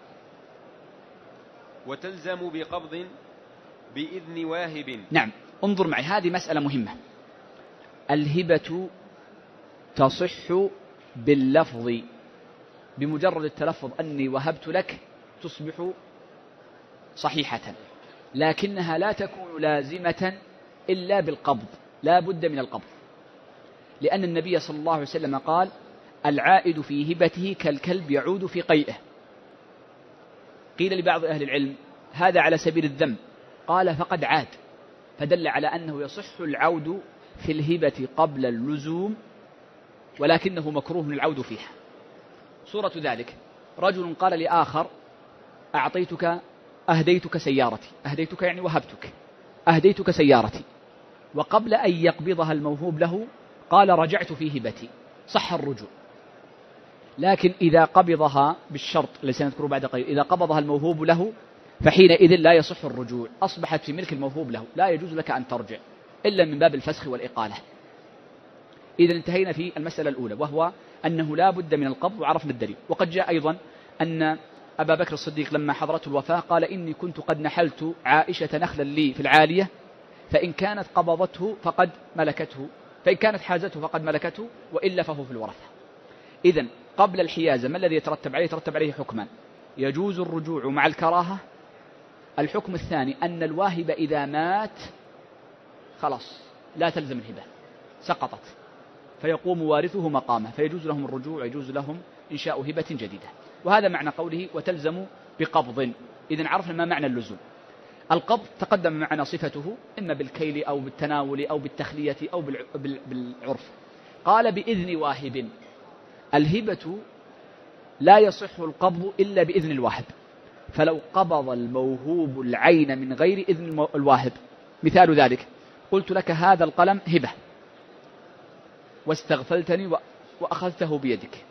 وتلزم بقبض بإذن واهب. نعم، انظر معي، هذه مسألة مهمة. الهبة تصح باللفظ، بمجرد التلفظ أني وهبت لك تصبح صحيحة، لكنها لا تكون لازمة إلا بالقبض، لا بد من القبض، لأن النبي صلى الله عليه وسلم قال: العائد في هبته كالكلب يعود في قيئه. قيل لبعض أهل العلم: هذا على سبيل الذم، قال: فقد عاد، فدل على أنه يصح العود في الهبة قبل اللزوم، ولكنه مكروه العود فيها. صورة ذلك: رجل قال لآخر: أهديتك سيارتي، أهديتك يعني وهبتك، أهديتك سيارتي، وقبل أن يقبضها الموهوب له قال: رجعت في هبتي، صح الرجوع. لكن إذا قبضها بالشرط الذي سنذكره بعد قليل، إذا قبضها الموهوب له فحينئذ لا يصح الرجوع، أصبحت في ملك الموهوب له، لا يجوز لك أن ترجع إلا من باب الفسخ والإقالة. إذا انتهينا في المسألة الأولى، وهو أنه لا بد من القبض، وعرفنا الدليل. وقد جاء أيضا أن أبا بكر الصديق لما حضرته الوفاة قال: إني كنت قد نحلت عائشة نخلا لي في العالية، فإن كانت قبضته فقد ملكته، فإن كانت حازته فقد ملكته، وإلا فهو في الورثة. إذن قبل الحيازة ما الذي يترتب عليه؟ يترتب عليه حكمان: يجوز الرجوع مع الكراهة. الحكم الثاني أن الواهب إذا مات خلاص لا تلزم الهبة، سقطت، فيقوم وارثه مقامه، فيجوز لهم الرجوع ويجوز لهم إنشاء هبة جديدة. وهذا معنى قوله: وتلزم بقبض. إذن عرفنا ما معنى اللزوم. القبض تقدم معنا صفته إما بالكيل أو بالتناول أو بالتخلية أو بالعرف. قال: بإذن واهب. الهبة لا يصح القبض إلا بإذن الواهب، فلو قبض الموهوب العين من غير إذن الواهب، مثال ذلك: قلت لك هذا القلم هبة واستغفلتني وأخذته بيدك،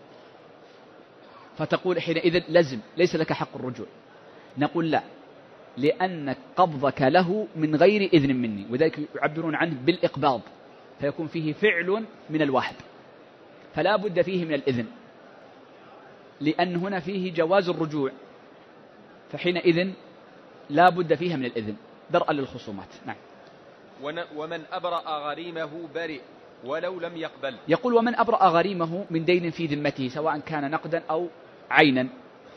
فتقول حينئذ لزم ليس لك حق الرجوع. نقول لا، لأن قبضك له من غير إذن مني، وذلك يعبرون عنه بالإقباض، فيكون فيه فعل من الواهب، فلا بد فيه من الإذن، لأن هنا فيه جواز الرجوع، فحينئذ لا بد فيها من الإذن درءا للخصومات. نعم. ومن أبرأ غريمه برئ ولو لم يقبل. يقول: ومن أبرأ غريمه من دين في ذمته سواء كان نقدا أو عينا،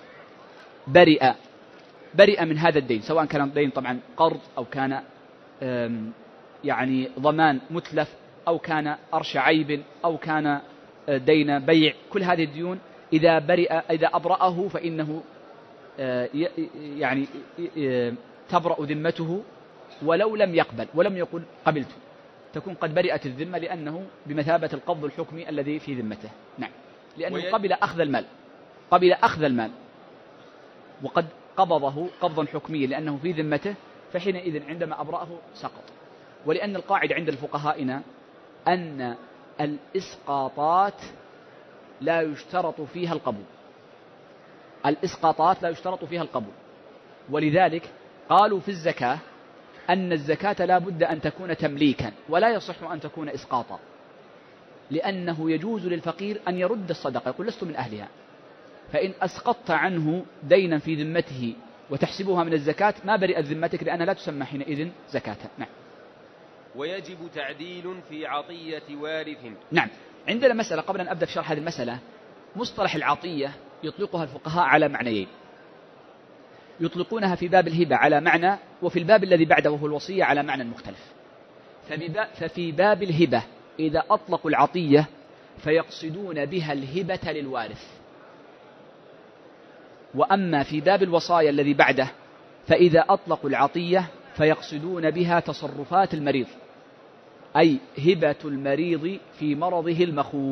برئ من هذا الدين، سواء كان الدين طبعا قرض أو كان يعني ضمان متلف أو كان أرش عيب أو كان دين بيع، كل هذه الديون إذا أبرأه فإنه يعني تبرأ ذمته ولو لم يقبل، ولم يقل قبلت، تكون قد برئت الذمة، لأنه بمثابة القبض الحكمي الذي في ذمته. نعم، لأنه قبل أخذ المال وقد قبضه قبضا حكميا لأنه في ذمته، فحينئذ عندما أبرأه سقط. ولأن القاعدة عند الفقهائنا أن الإسقاطات لا يشترط فيها القبول، الإسقاطات لا يشترط فيها القبول، ولذلك قالوا في الزكاة أن الزكاة لا بد أن تكون تمليكا ولا يصح أن تكون إسقاطا، لأنه يجوز للفقير أن يرد الصدقة، يقول لست من أهلها، فإن أسقطت عنه دينا في ذمته وتحسبها من الزكاة ما برئت ذمتك، لأنها لا تسمى حينئذ زكاة. نعم. ويجب تعديل في عطية وارث. نعم. عندنا مسألة قبل أن أبدأ في شرح هذه المسألة: مصطلح العطية يطلقها الفقهاء على معنيين، يطلقونها في باب الهبة على معنى، وفي الباب الذي بعده وهو الوصية على معنى مختلف. ففي باب الهبة إذا أطلقوا العطية فيقصدون بها الهبة للوارث، وأما في باب الوصايا الذي بعده فإذا أطلقوا العطية فيقصدون بها تصرفات المريض، أي هبة المريض في مرضه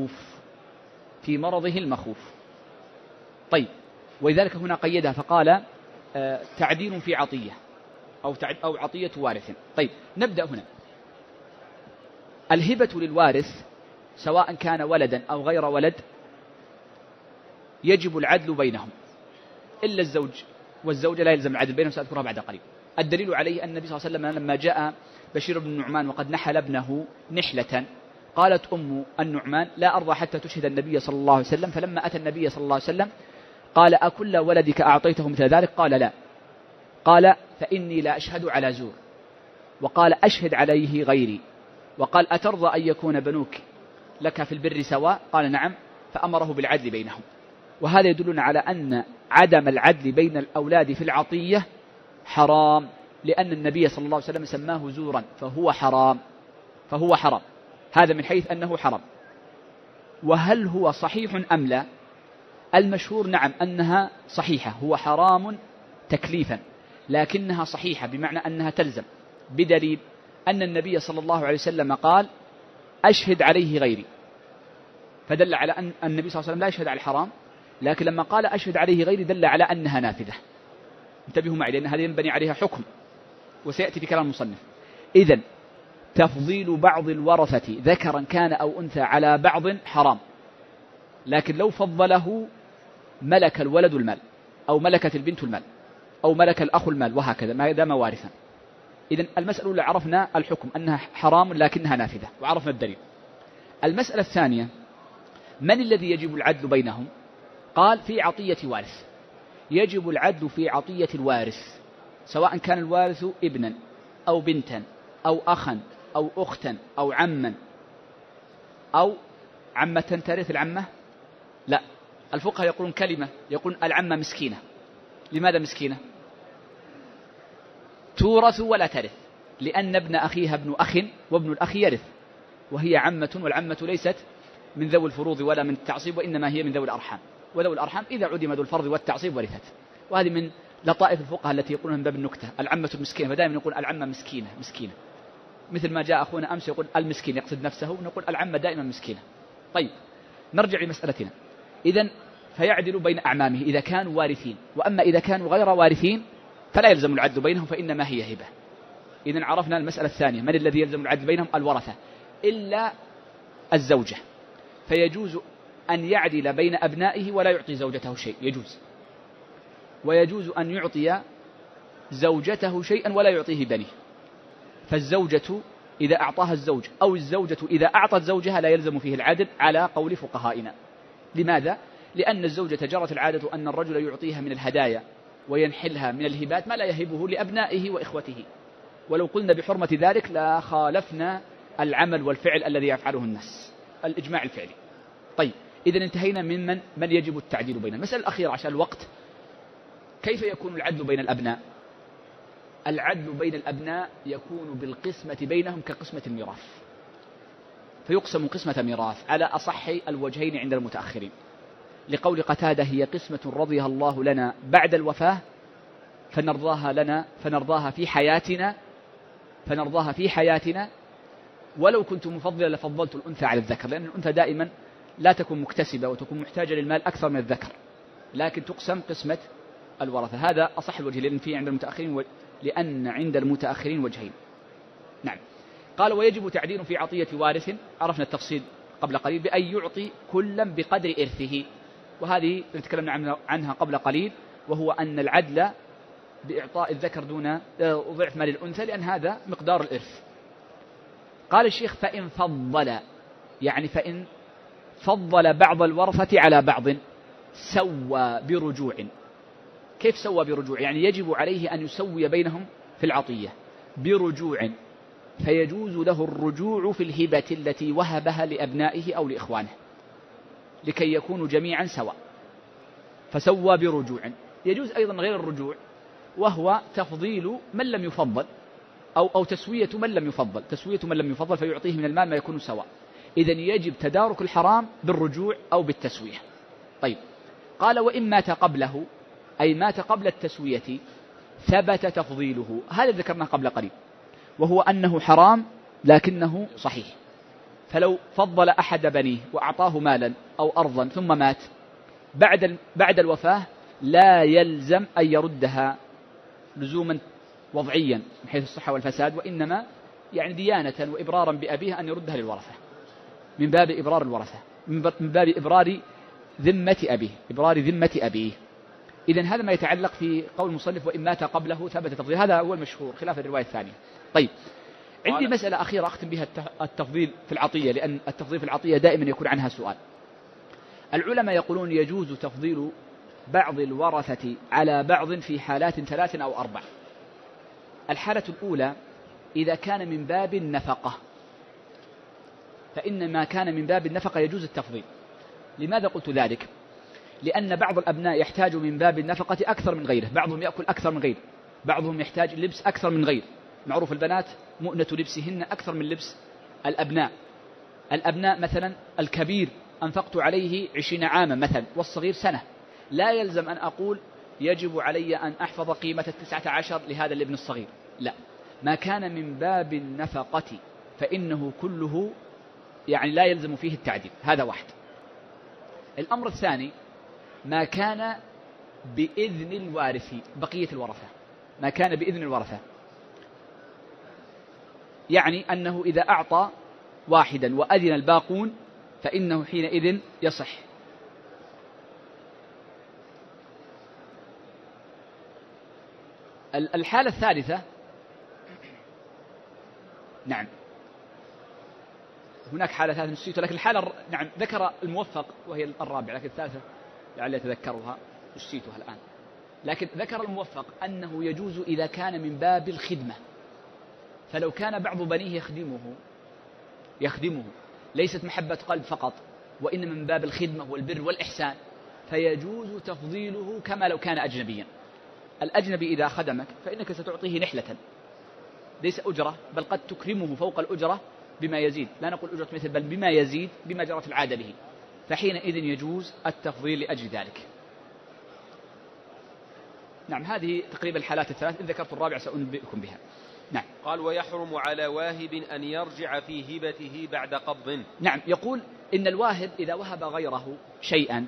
المخوف. طيب، ولذلك هنا قيدها فقال تعديل في عطية أو عطية وارث. طيب، نبدأ هنا. الهبة للوارث سواء كان ولدا أو غير ولد يجب العدل بينهم، إلا الزوج والزوجة لا يلزم العدل بينهم، سأذكرها بعد قليل. الدليل عليه أن النبي صلى الله عليه وسلم لما جاء بشير بن النعمان وقد نحل ابنه نحلة، قالت أم النعمان لا أرضى حتى تشهد النبي صلى الله عليه وسلم. فلما أتى النبي صلى الله عليه وسلم قال أكل ولدك أعطيته مثل ذلك؟ قال لا. قال فإني لا أشهد على زور. وقال أشهد عليه غيري. وقال أترضى أن يكون بنوك لك في البر سواء؟ قال نعم. فأمره بالعدل بينهم. وهذا يدلنا على أن عدم العدل بين الأولاد في العطية حرام، لأن النبي صلى الله عليه وسلم سماه زورا فهو حرام. هذا من حيث أنه حرام. وهل هو صحيح أم لا؟ المشهور نعم أنها صحيحة، هو حرام تكليفا، لكنها صحيحة بمعنى أنها تلزم، بدليل أن النبي صلى الله عليه وسلم قال أشهد عليه غيري، فدل على أن النبي صلى الله عليه وسلم لا يشهد على الحرام، لكن لما قال أشهد عليه غيري دل على أنها نافذة. انتبهوا معي، لأن هذا ينبني عليها حكم وسيأتي في كلام المصنف. إذن تفضيل بعض الورثة ذكرا كان أو أنثى على بعض حرام، لكن لو فضله ملك الولد المال، أو ملكت البنت المال، أو ملك الأخ المال، وهكذا ما دام وارثا. إذن المسألة الأولى عرفنا الحكم أنها حرام لكنها نافذة، وعرفنا الدليل. المسألة الثانية، من الذي يجب العدل بينهم؟ قال في عطية وارث يجب العدل في عطية الوارث، سواء كان الوارث ابنا أو بنتا أو أخا أو أختا أو عما أو عمة ترث العمة. لا، الفقهاء يقولون كلمة، يقولون العمة مسكينة. لماذا مسكينة؟ تورث ولا ترث، لأن ابن أخيها ابن أخ وابن الأخ يرث، وهي عمة، والعمة ليست من ذوي الفروض ولا من التعصيب، وإنما هي من ذوي الأرحام، وذوي الأرحام إذا عدم ذو الفرض والتعصيب ورثت. وهذه من لطائف الفقهاء التي يقولون من باب النكتة، العمة المسكينة، فدائما يقول العمة مسكينة، مثل ما جاء أخونا أمس يقول المسكين يقصد نفسه، ونقول العمة دائما مسكينة. طيب، نرجع لمسألتنا. إذن فيعدل بين أعمامه إذا كانوا وارثين، وأما إذا كانوا غير وارثين فلا يلزم العدل بينهم، فإنما هي هبة. إذن عرفنا المسألة الثانية، من الذي يلزم العدل بينهم؟ الورثة، إلا الزوجة، فيجوز أن يعدل بين أبنائه ولا يعطي زوجته شيء، يجوز. ويجوز أن يعطي زوجته شيئا ولا يعطيه بنيه. فالزوجة إذا أعطاها الزوج أو الزوجة إذا أعطت زوجها لا يلزم فيه العدل على قول فقهائنا. لماذا؟ لأن الزوجة جرت العادة أن الرجل يعطيها من الهدايا وينحلها من الهبات ما لا يهبه لأبنائه وإخوته، ولو قلنا بحرمة ذلك لا خالفنا العمل والفعل الذي يفعله الناس، الإجماع الفعلي. طيب، إذن انتهينا من يجب التعديل بينهم. المسألة الأخيرة عشان الوقت، كيف يكون العدل بين الأبناء؟ العدل بين الأبناء يكون بالقسمة بينهم كقسمة الميراث، فيقسم قسمة ميراث على أصح الوجهين عند المتأخرين، لقول قتادة هي قسمة رضيها الله لنا بعد الوفاة فنرضاها في حياتنا ولو كنت مفضلا لفضلت الأنثى على الذكر، لأن الأنثى دائما لا تكون مكتسبة وتكون محتاجة للمال أكثر من الذكر، لكن تقسم قسمة الورثة. هذا أصح الوجه، لأن عند المتأخرين وجهين. نعم. قال ويجب تعديل في عطية وارث، عرفنا التفصيل قبل قليل، بأن يعطي كلا بقدر إرثه، وهذه نتكلم عنها قبل قليل، وهو أن العدل بإعطاء الذكر دون ضعف مال الأنثى، لأن هذا مقدار الإرث. قال الشيخ فإن فضل بعض الورثة على بعض سوى برجوع. كيف سوى برجوع؟ يعني يجب عليه أن يسوي بينهم في العطية برجوع، فيجوز له الرجوع في الهبة التي وهبها لأبنائه أو لإخوانه لكي يكونوا جميعا سواء، فسوى برجوع. يجوز أيضا غير الرجوع، وهو تفضيل من لم يفضل أو تسوية من لم يفضل فيعطيه من المال ما يكون سواء. إذن يجب تدارك الحرام بالرجوع أو بالتسوية. طيب، قال وإن مات قبله أي مات قبل التسوية ثبت تفضيله. هذا ذكرناه قبل قليل، وهو أنه حرام لكنه صحيح. فلو فضل أحد بنيه وأعطاه مالا أو أرضا ثم مات بعد الوفاة لا يلزم أن يردها لزوما وضعيا من حيث الصحة والفساد، وإنما يعني ديانة وإبرارا بأبيه أن يردها للورثة، من باب إبرار الورثة، من باب إبرار ذمة أبيه، إبرار ذمة أبيه. إذن هذا ما يتعلق في قول المصنف وإن مات قبله ثبت تفضيل، هذا هو المشهور خلاف الرواية الثانية. طيب، عندي مسألة أخيرة أختم بها التفضيل في العطية، لأن التفضيل في العطية دائما يكون عنها سؤال. العلماء يقولون يجوز تفضيل بعض الورثة على بعض في حالات 3 أو 4. الحالة الأولى إذا كان من باب النفقة، فإن ما كان من باب النفقة يجوز التفضيل. لماذا قلت ذلك؟ لأن بعض الأبناء يحتاج من باب النفقة أكثر من غيره، بعضهم يأكل أكثر من غيره، بعضهم يحتاج لبس أكثر من غيره. معروف البنات مؤنة لبسهن أكثر من لبس الأبناء مثلا الكبير أنفقت عليه 20 عاما مثلا والصغير سنة، لا يلزم أن أقول يجب علي أن أحفظ قيمة 19 لهذا الابن الصغير، لا، ما كان من باب النفقة فإنه كله يعني لا يلزم فيه التعديل. هذا واحد. الأمر الثاني ما كان بإذن الوارث، بقية الورثة، ما كان بإذن الورثة، يعني أنه إذا أعطى واحدا وأذن الباقون فإنه حينئذ يصح. الحالة الثالثة، نعم هناك حالة ثالثة نسيتها، لكن الحالة نعم ذكر الموفق وهي الرابعة، لكن الثالثة لعل يتذكرها نسيتها الآن. لكن ذكر الموفق أنه يجوز إذا كان من باب الخدمة، فلو كان بعض بنيه يخدمه ليست محبة قلب فقط، وإنما من باب الخدمة والبر والإحسان، فيجوز تفضيله كما لو كان أجنبيا. الأجنبي إذا خدمك فإنك ستعطيه نحلة ليس أجرة، بل قد تكرمه فوق الأجرة بما يزيد، لا نقول أجرة مثل، بل بما يزيد بما جرت العادة به، فحينئذ يجوز التفضيل لأجل ذلك. نعم، هذه تقريبا الحالات الثلاث، إن ذكرت الرابع سأنبئكم بها. نعم. قال ويحرم على واهب أن يرجع في هبته بعد قبض. نعم، يقول إن الواهب إذا وهب غيره شيئا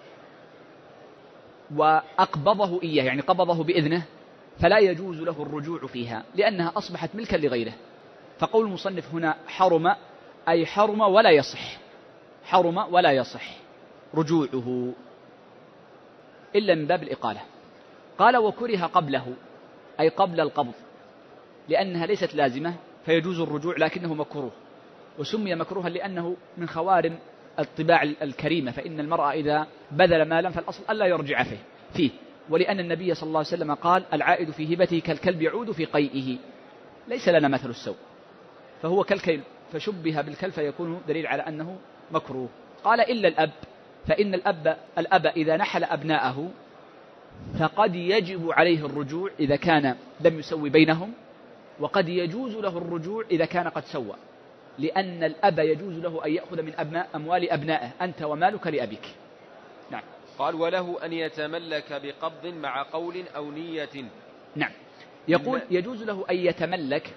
وأقبضه إياه، يعني قبضه بإذنه، فلا يجوز له الرجوع فيها لأنها أصبحت ملكا لغيره. فقول المصنف هنا حرم، أي حرم ولا يصح، حرم ولا يصح رجوعه إلا من باب الإقالة. قال وكره قبله، أي قبل القبض، لأنها ليست لازمة فيجوز الرجوع لكنه مكروه، وسمي مكروها لأنه من خوارم الطباع الكريمة، فإن المرأة إذا بذل مالا فالأصل ألا يرجع فيه، ولأن النبي صلى الله عليه وسلم قال العائد في هبته كالكلب يعود في قيئه، ليس لنا مثل السوء، فهو كالكلب، فشبه بالكلب فيكون دليل على أنه مكروه. قال إلا الأب، فإن الأب إذا نحل أبناءه فقد يجب عليه الرجوع إذا كان لم يسوي بينهم، وقد يجوز له الرجوع إذا كان قد سوى، لأن الأب يجوز له أن يأخذ من أموال أبنائه، أنت ومالك لأبيك. نعم. قال وله أن يتملك بقبض مع قول أو نية. نعم، يقول يجوز له أن يتملك،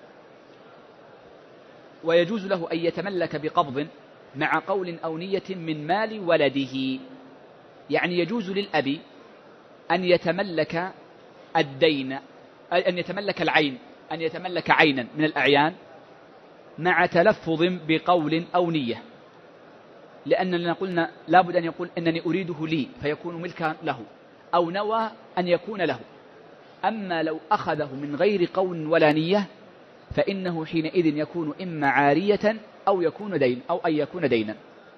ويجوز له أن يتملك بقبض مع قول أو نية من مال ولده، يعني يجوز للأب أن يتملك الدين، أن يتملك العين، أن يتملك عينا من الأعيان مع تلفظ بقول أو نية، لأننا قلنا لابد أن يقول أنني أريده لي فيكون ملكا له، أو نوى أن يكون له. أما لو أخذه من غير قول ولا نية فإنه حينئذ يكون إما عارية أو يكون دين، أو أن يكون دينا.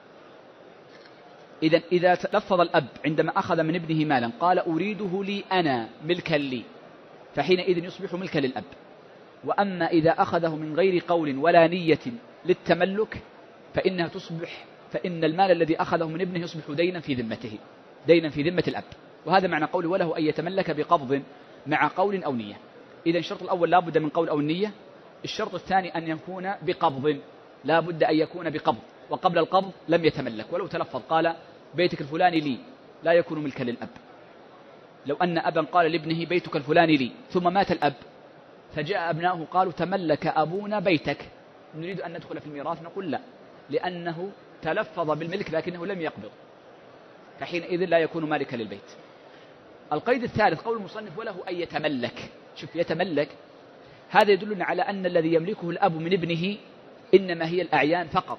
إذا تلفظ الأب عندما أخذ من ابنه مالا قال أريده لي أنا ملكا لي، فحينئذ يصبح ملكا للأب. وأما إذا أخذه من غير قول ولا نية للتملك فإن المال الذي أخذه من ابنه يصبح دينا في ذمته، دينا في ذمة الأب. وهذا معنى قوله وله أن يتملك بقبض مع قول أو نية. إذا الشرط الأول لا بد من قول أو النية، الشرط الثاني أن يكون بقبض، لا بد أن يكون بقبض، وقبل القبض لم يتملك، ولو تلفظ قال بيتك الفلاني لي لا يكون ملكا للأب. لو أن أبا قال لابنه بيتك الفلاني لي، ثم مات الأب فجاء أبناؤه قالوا تملك أبونا بيتك، نريد أن ندخل في الميراث، نقول لا، لأنه تلفظ بالملك لكنه لم يقبض، فحينئذ لا يكون مالكا للبيت. القيد الثالث قول المصنف وله أن يتملك. شوف، يتملك هذا يدلنا على أن الذي يملكه الأب من ابنه إنما هي الأعيان فقط،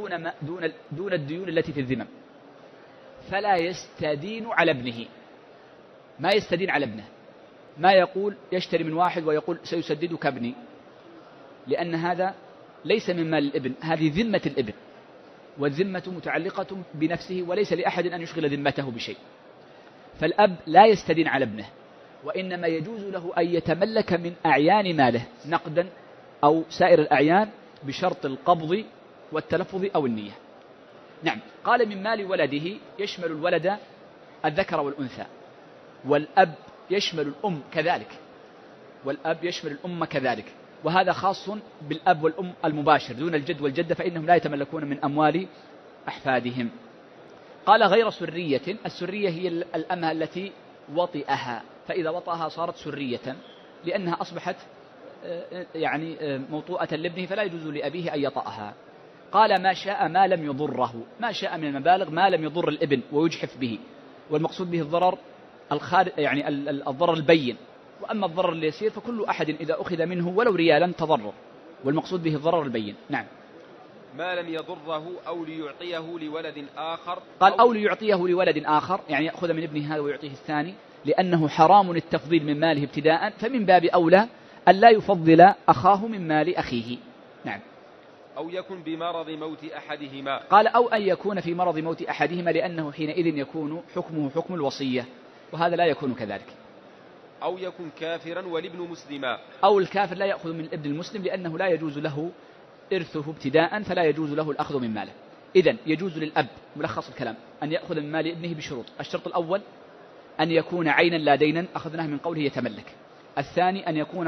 دون الديون التي في الذمم، فلا يستدين على ابنه، ما يستدين على ابنه، ما يقول يشتري من واحد ويقول سيسددك ابني، لأن هذا ليس من مال الابن، هذه ذمة الابن، والذمة متعلقة بنفسه وليس لأحد أن يشغل ذمته بشيء. فالأب لا يستدين على ابنه، وإنما يجوز له أن يتملك من أعيان ماله نقدا أو سائر الأعيان بشرط القبض والتلفظ أو النية. نعم، قال من مال ولده يشمل الولد الذكر والأنثى، والأب يشمل الأم كذلك، والأب يشمل الأم كذلك، وهذا خاص بالأب والأم المباشر دون الجد والجدة، فإنهم لا يتملكون من أموال أحفادهم. قال غير سرية. السرية هي الأمة التي وطئها، فإذا وطئها صارت سرية لأنها أصبحت يعني موطوءة لابنه، فلا يجوز لأبيه أن يطأها. قال ما شاء ما لم يضره، ما شاء من المبالغ ما لم يضر الابن ويجحف به، والمقصود به الضرر يعني الضرر البين، وأما الضرر اليسير فكل أحد إذا أخذ منه ولو ريالا تضرر، والمقصود به الضرر البين. نعم. ما لم يضره أو ليعطيه لولد آخر. قال أو ليعطيه لولد آخر، يعني يأخذ من ابنه هذا ويعطيه الثاني، لأنه حرام التفضيل من ماله ابتداء، فمن باب أولى أن لا يفضل أخاه من مال أخيه. نعم. أو يكن بمرض موت أحدهما. قال أو أن يكون في مرض موت أحدهما، لأنه حينئذ يكون حكمه حكم الوصية، وهذا لا يكون كذلك. أو يكن كافرا والابن مسلما. أو الكافر لا يأخذ من الابن المسلم، لأنه لا يجوز له إرثه ابتداء، فلا يجوز له الأخذ من ماله. إذن يجوز للأب، ملخص الكلام، أن يأخذ من مال ابنه بشروط. الشرط الأول أن يكون عينا لا دينا، أخذناه من قوله يتملك. الثاني أن يكون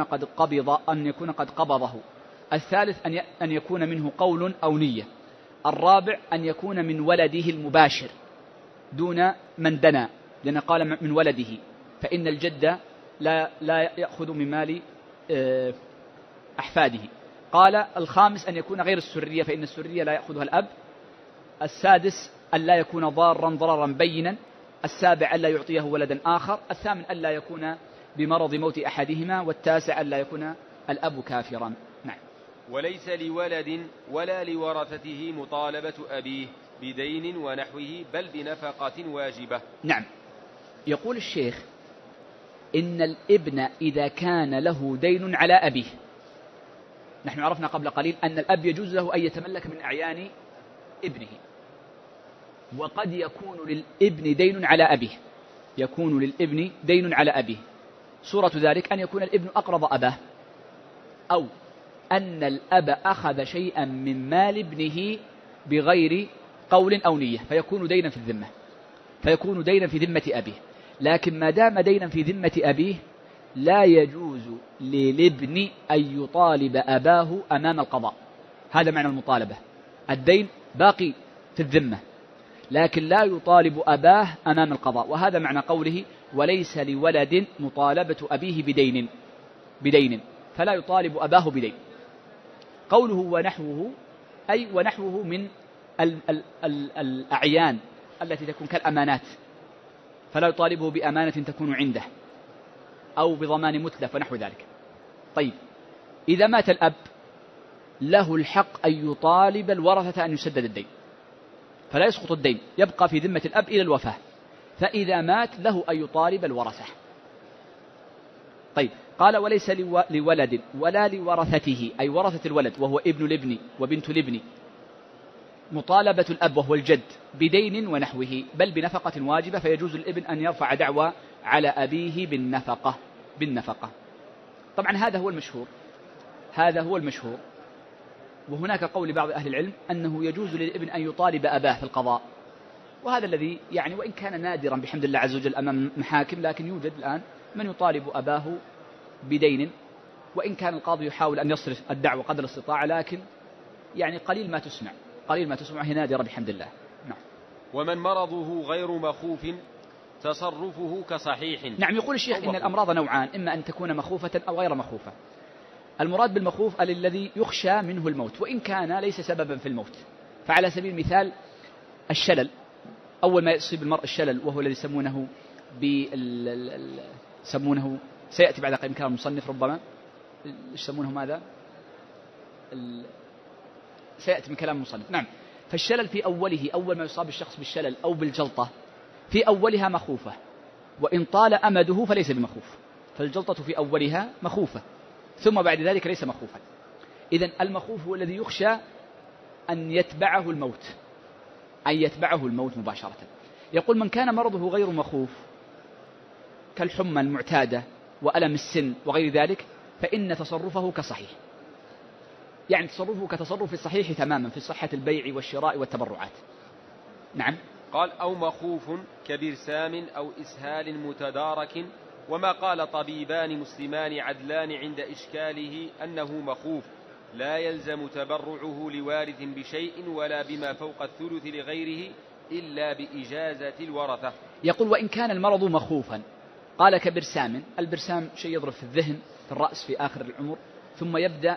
قد قبضه. الثالث أن يكون منه قول أو نية. الرابع أن يكون من ولده المباشر دون من دنا، لأن قال من ولده، فإن الجد لا يأخذ من مال أحفاده. قال الخامس أن يكون غير السرية، فإن السرية لا يأخذها الأب. السادس أن لا يكون ضررا بينا. السابع أن لا يعطيه ولدا آخر. الثامن أن لا يكون بمرض موت أحدهما. والتاسع أن لا يكون الأب كافرا. نعم. وليس لولد ولا لورثته مطالبة أبيه بدين ونحوه، بل بنفقة واجبة. نعم. يقول الشيخ إن الابن إذا كان له دين على أبيه، نحن عرفنا قبل قليل أن الأب يجوز له أن يتملك من أعيان ابنه، وقد يكون للابن دين على أبيه، يكون للابن دين على أبيه. صورة ذلك أن يكون الابن أقرض أباه، أو أن الأب أخذ شيئا من مال ابنه بغير قول أو نية، فيكون دينا في الذمة، فيكون دينا في ذمة أبيه. لكن ما دام دينا في ذمة أبيه لا يجوز للابن أن يطالب أباه أمام القضاء. هذا معنى المطالبة، الدين باقي في الذمة لكن لا يطالب أباه أمام القضاء، وهذا معنى قوله وليس لولد مطالبة أبيه بدين، فلا يطالب أباه بدين. قوله ونحوه أي ونحوه من الأعيان التي تكون كالأمانات، فلا يطالبه بأمانة تكون عنده أو بضمان متلف ونحو ذلك. طيب، إذا مات الأب له الحق أن يطالب الورثة أن يسدد الدين، فلا يسقط الدين، يبقى في ذمة الأب إلى الوفاة، فإذا مات له أن يطالب الورثة. طيب، قال وليس لولد ولا لورثته، أي ورثة الولد وهو ابن الابن وبنت الابن، مطالبة الأب وهو الجد بدين ونحوه، بل بنفقة واجبة، فيجوز للابن أن يرفع دعوى على أبيه بالنفقة. طبعا هذا هو المشهور، وهناك قول لبعض أهل العلم أنه يجوز للابن أن يطالب أباه في القضاء، وهذا الذي يعني وإن كان نادرا بحمد الله عز وجل أمام المحاكم، لكن يوجد الآن من يطالب أباه بدين، وإن كان القاضي يحاول أن يصرف الدعوة قدر الاستطاعة، لكن يعني قليل ما تسمع، هي نادرة بحمد الله. نعم. ومن مرضه غير مخوف تصرفه كصحيح. نعم، يقول الشيخ إن الأمراض نوعان، إما أن تكون مخوفة أو غير مخوفة. المراد بالمخوف الذي يخشى منه الموت وإن كان ليس سببا في الموت. فعلى سبيل المثال الشلل، أول ما يصيب المرء الشلل وهو الذي يسمونه سيأتي بعد قليل كلام المصنف ربما يسمونه ماذا؟ سيأتي من كلام المصنف. نعم، فالشلل في أوله، أول ما يصاب الشخص بالشلل أو بالجلطة في أولها مخوفة، وإن طال أمده فليس بمخوف. فالجلطة في أولها مخوفة ثم بعد ذلك ليس مخوفا. إذن المخوف هو الذي يخشى أن يتبعه الموت مباشرة. يقول من كان مرضه غير مخوف كالحمى المعتادة وألم السن وغير ذلك فإن تصرفه كصحيح، يعني تصرفه كتصرف الصحيح تماما في صحة البيع والشراء والتبرعات. نعم. قال أو مخوف كبرسام أو إسهال متدارك، وما قال طبيبان مسلمان عدلان عند إشكاله أنه مخوف لا يلزم تبرعه لوارث بشيء ولا بما فوق الثلث لغيره إلا بإجازة الورثة. يقول وإن كان المرض مخوفا، قال كبرسام. البرسام شيء يضرب في الذهن في الرأس في آخر العمر ثم يبدأ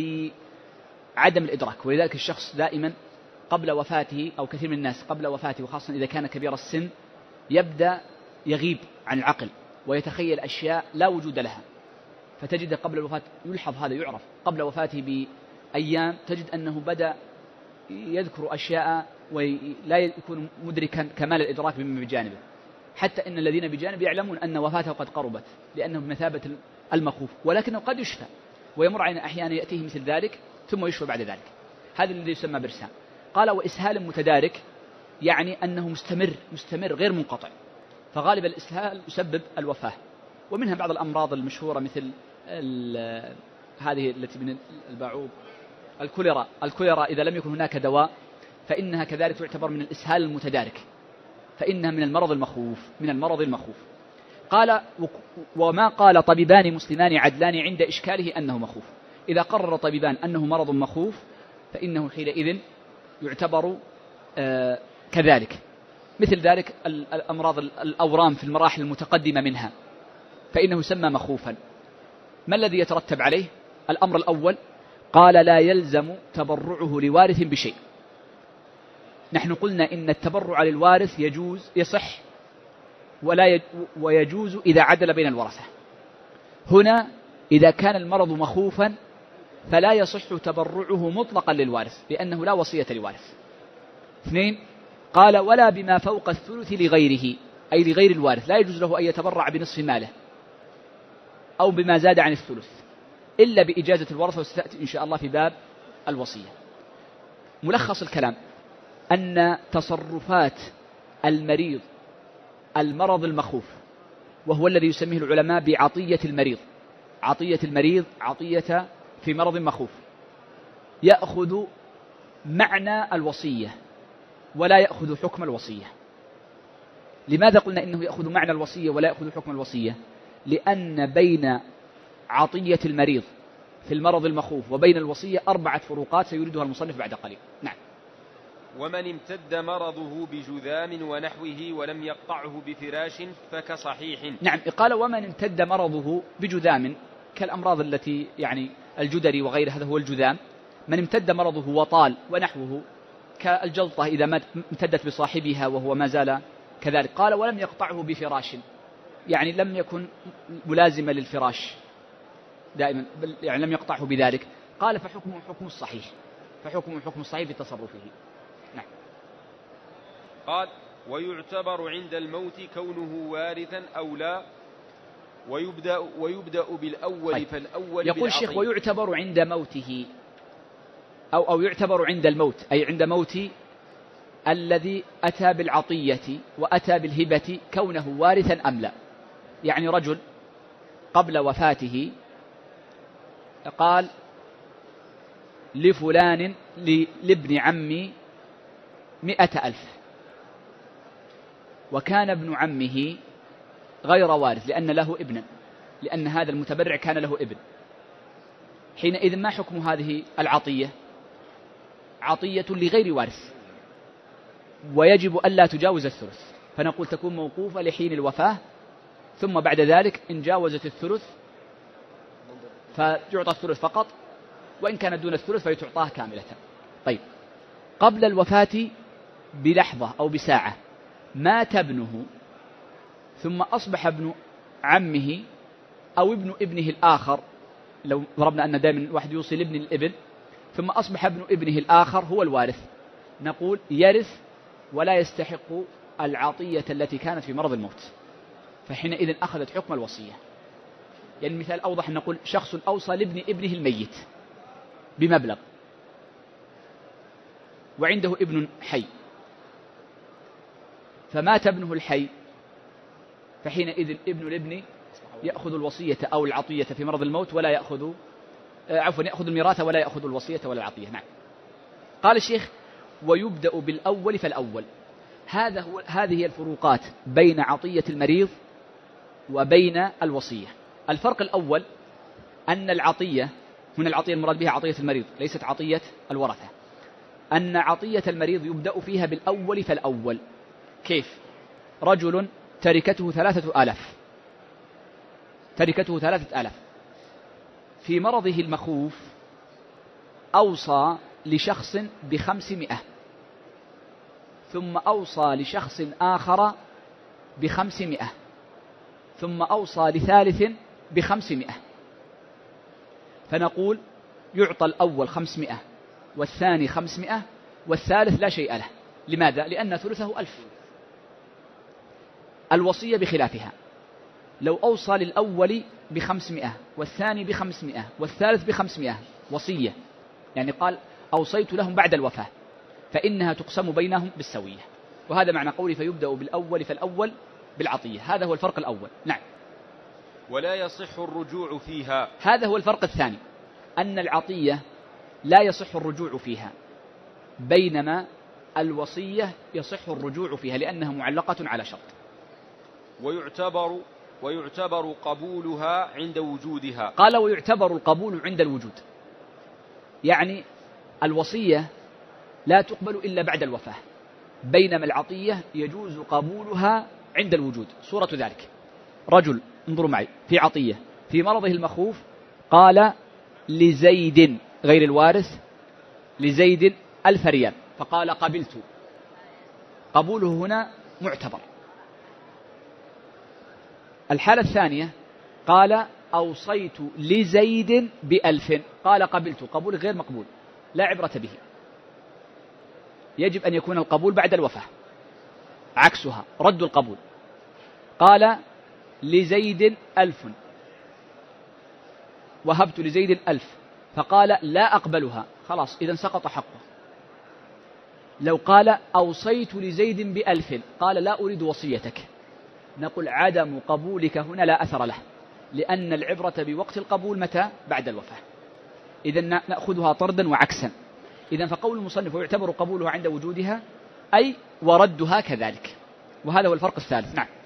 بعدم الإدراك، ولذلك الشخص دائما قبل وفاته أو كثير من الناس قبل وفاته وخاصة إذا كان كبير السن يبدأ يغيب عن العقل ويتخيل أشياء لا وجود لها، فتجد قبل الوفاة يلحظ هذا، يعرف قبل وفاته بأيام تجد أنه بدأ يذكر أشياء ولا يكون مدركا كمال الإدراك بمن بجانبه، حتى إن الذين بجانبه يعلمون أن وفاته قد قربت لأنه بمثابة المخوف، ولكنه قد يشفى ويمر علينا أحيانا يأتيه مثل ذلك ثم يشفى بعد ذلك. هذا الذي يسمى برسام. قال وإسهال متدارك، يعني أنه مستمر غير منقطع، فغالب الإسهال يسبب الوفاة، ومنها بعض الأمراض المشهورة مثل هذه التي من الباعوض، الكوليرا إذا لم يكن هناك دواء فإنها كذلك تعتبر من الإسهال المتدارك، فإنها من المرض المخوف. قال وما قال طبيبان مسلمان عدلان عند إشكاله أنه مخوف، إذا قرر طبيبان أنه مرض مخوف فإنه حينئذ يعتبر كذلك. مثل ذلك الأمراض الأورام في المراحل المتقدمة منها فإنه يسمى مخوفا. ما الذي يترتب عليه؟ الأمر الأول قال لا يلزم تبرعه لوارث بشيء. نحن قلنا إن التبرع للوارث يصح ويجوز إذا عدل بين الورثة. هنا إذا كان المرض مخوفا فلا يصح تبرعه مطلقا للوارث لأنه لا وصية لوارث. 2 قال ولا بما فوق الثلث لغيره، أي لغير الوارث لا يجوز له أن يتبرع بنصف ماله أو بما زاد عن الثلث إلا بإجازة الورثة، وستأتي إن شاء الله في باب الوصية. ملخص الكلام أن تصرفات المرض المخوف، وهو الذي يسميه العلماء بعطية المريض، عطية في مرض مخوف، يأخذ معنى الوصية ولا يأخذ حكم الوصية. لماذا قلنا إنه يأخذ معنى الوصية ولا يأخذ حكم الوصية؟ لأن بين عطية المريض في المرض المخوف وبين الوصية 4 فروقات سيريدها المصنف بعد قليل. نعم. ومن امتد مرضه بجذام ونحوه ولم يقطعه بفراش فكصحيح. نعم، قال ومن امتد مرضه بجذام كالأمراض التي يعني الجدري وغيره، هذا هو الجذام. من امتد مرضه وطال ونحوه كالجلطة إذا امتدت بصاحبها وهو ما زال كذلك. قال ولم يقطعه بفراش، يعني لم يكن ملازما للفراش دائما، يعني لم يقطعه بذلك. قال فحكمه حكم الصحيح بتصرفه. نعم. قال ويعتبر عند الموت كونه وارثا أو لا، ويبدأ بالأول. طيب. فالأول يقول الشيخ ويعتبر عند موته أو يعتبر عند الموت، أي عند موت الذي أتى بالعطية وأتى بالهبة كونه وارثا أم لا. يعني رجل قبل وفاته قال لفلان لابن عمي 100,000، وكان ابن عمه غير وارث لأن له ابنا، لأن هذا المتبرع كان له ابن. حينئذ ما حكم هذه العطية؟ عطية لغير وارث، ويجب ألا تجاوز الثلث. فنقول تكون موقوفة لحين الوفاة، ثم بعد ذلك إن جاوزت الثلث فيعطى الثلث فقط، وإن كانت دون الثلث فيتعطاه كاملة. طيب، قبل الوفاة بلحظة أو بساعة مات ابنه ثم أصبح ابن عمه أو ابن ابنه الآخر، لو ضربنا أن دائما واحد يوصي لابن الابن، ثم أصبح ابن ابنه الآخر هو الوارث، نقول يرث ولا يستحق العطية التي كانت في مرض الموت، فحينئذ أخذت حكم الوصية. يعني مثال أوضح، نقول شخص أوصى لابن ابنه الميت بمبلغ وعنده ابن حي، فمات ابنه الحي، فحينئذ ابن الابن يأخذ الوصية أو العطية في مرض الموت ولا يأخذ يأخذ الميراث ولا يأخذ الوصية ولا العطية. نعم. قال الشيخ: ويبدأ بالأول فالأول. هذه هي الفروقات بين عطية المريض وبين الوصية. الفرق الأول أن العطية، هنا العطية المراد بها عطية المريض ليست عطية الورثة، أن عطية المريض يبدأ فيها بالأول فالأول. كيف؟ رجل تركته 3000، تركته 3000، في مرضه المخوف أوصى لشخص ب500، ثم أوصى لشخص آخر ب500، ثم أوصى لثالث ب500، فنقول يعطى الأول 500 والثاني 500 والثالث لا شيء له. لماذا؟ لأن ثلثه 1000. الوصية بخلافها، لو أوصى للأول ب500 والثاني ب500 والثالث ب500 وصية، يعني قال أوصيت لهم بعد الوفاة، فإنها تقسم بينهم بالسوية. وهذا معنى قولي فيبدأ بالأول فالأول بالعطية. هذا هو الفرق الأول. نعم. ولا يصح الرجوع فيها. هذا هو الفرق الثاني، أن العطية لا يصح الرجوع فيها، بينما الوصية يصح الرجوع فيها لأنها معلقة على شرط. ويعتبر قبولها عند وجودها. قال: ويعتبر القبول عند الوجود، يعني الوصية لا تقبل إلا بعد الوفاة، بينما العطية يجوز قبولها عند الوجود. صورة ذلك: رجل، انظروا معي، في عطية في مرضه المخوف قال لزيد غير الوارث، لزيد 1000 ريال، فقال قبلت، قبوله هنا معتبر. الحالة الثانية قال أوصيت لزيد ب1000، قال قبلت، قبول غير مقبول، لا عبرة به، يجب أن يكون القبول بعد الوفاة. عكسها رد القبول، قال لزيد 1000، وهبت لزيد 1000، فقال لا أقبلها، خلاص إذن سقط حقه. لو قال أوصيت لزيد ب1000، قال لا أريد وصيتك، نقول عدم قبولك هنا لا أثر له، لأن العبرة بوقت القبول متى؟ بعد الوفاة. إذن نأخذها طردا وعكسا. إذن فقول المصنف ويعتبر قبولها عند وجودها، أي وردها كذلك. وهذا هو الفرق الثالث. نعم.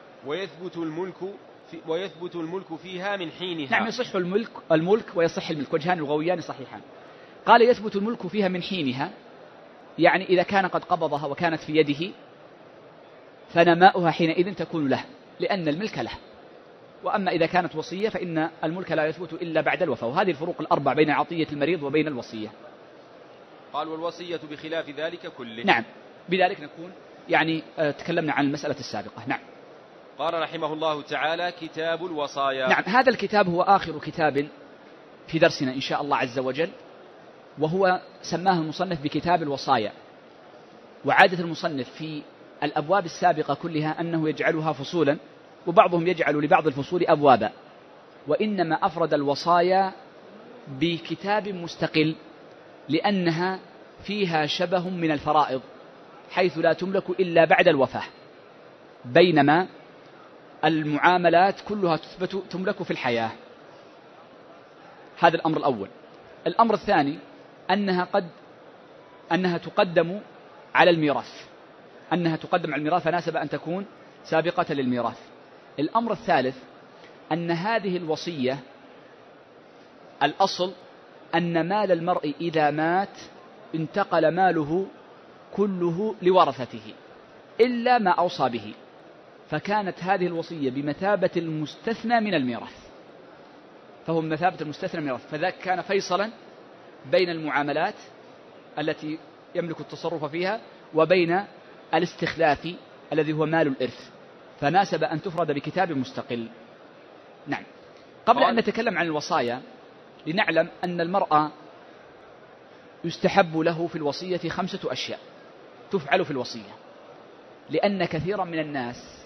ويثبت الملك فيها من حينها. نعم، يصح الملك ويصح الملك، وجهان لغويان صحيحان. قال يثبت الملك فيها من حينها، يعني إذا كان قد قبضها وكانت في يده فنماؤها حينئذ تكون له، لأن الملك له. وأما إذا كانت وصية فإن الملك لا يثبت إلا بعد الوفاة. وهذه الفروق الأربع بين عطية المريض وبين الوصية. قال والوصية بخلاف ذلك كله. نعم، بذلك نكون يعني تكلمنا عن المسألة السابقة. نعم. قال رحمه الله تعالى: كتاب الوصايا. نعم، هذا الكتاب هو آخر كتاب في درسنا إن شاء الله عز وجل، وهو سماه المصنف بكتاب الوصايا. وعادة المصنف في الأبواب السابقة كلها أنه يجعلها فصولا، وبعضهم يجعل لبعض الفصول أبوابا، وإنما أفرد الوصايا بكتاب مستقل لأنها فيها شبه من الفرائض، حيث لا تملك إلا بعد الوفاة، بينما المعاملات كلها تملك في الحياة. هذا الأمر الأول. الأمر الثاني أنها تقدم على الميراث، فناسب أن تكون سابقة للميراث. الأمر الثالث أن هذه الوصية الأصل أن مال المرء إذا مات انتقل ماله كله لورثته، إلا ما أوصى به، فكانت هذه الوصية بمثابة المستثنى من الميراث، فهو بمثابة المستثنى من الميراث، فذاك كان فيصلا بين المعاملات التي يملك التصرف فيها وبين الاستخلاف الذي هو مال الإرث، فناسب أن تفرد بكتاب مستقل. نعم. قبل أن نتكلم عن الوصايا لنعلم أن المرأة يستحب له في الوصية 5 أشياء تفعل في الوصية، لأن كثيرا من الناس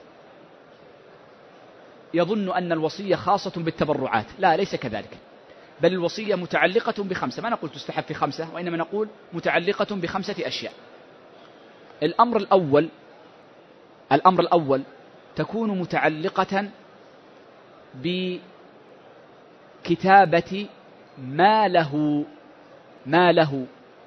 يظن أن الوصية خاصة بالتبرعات. لا، ليس كذلك، بل الوصية متعلقة ب5، ما نقول تستحب في 5، وإنما نقول متعلقة ب5 أشياء. الأمر الأول تكون متعلقة بكتابة ما له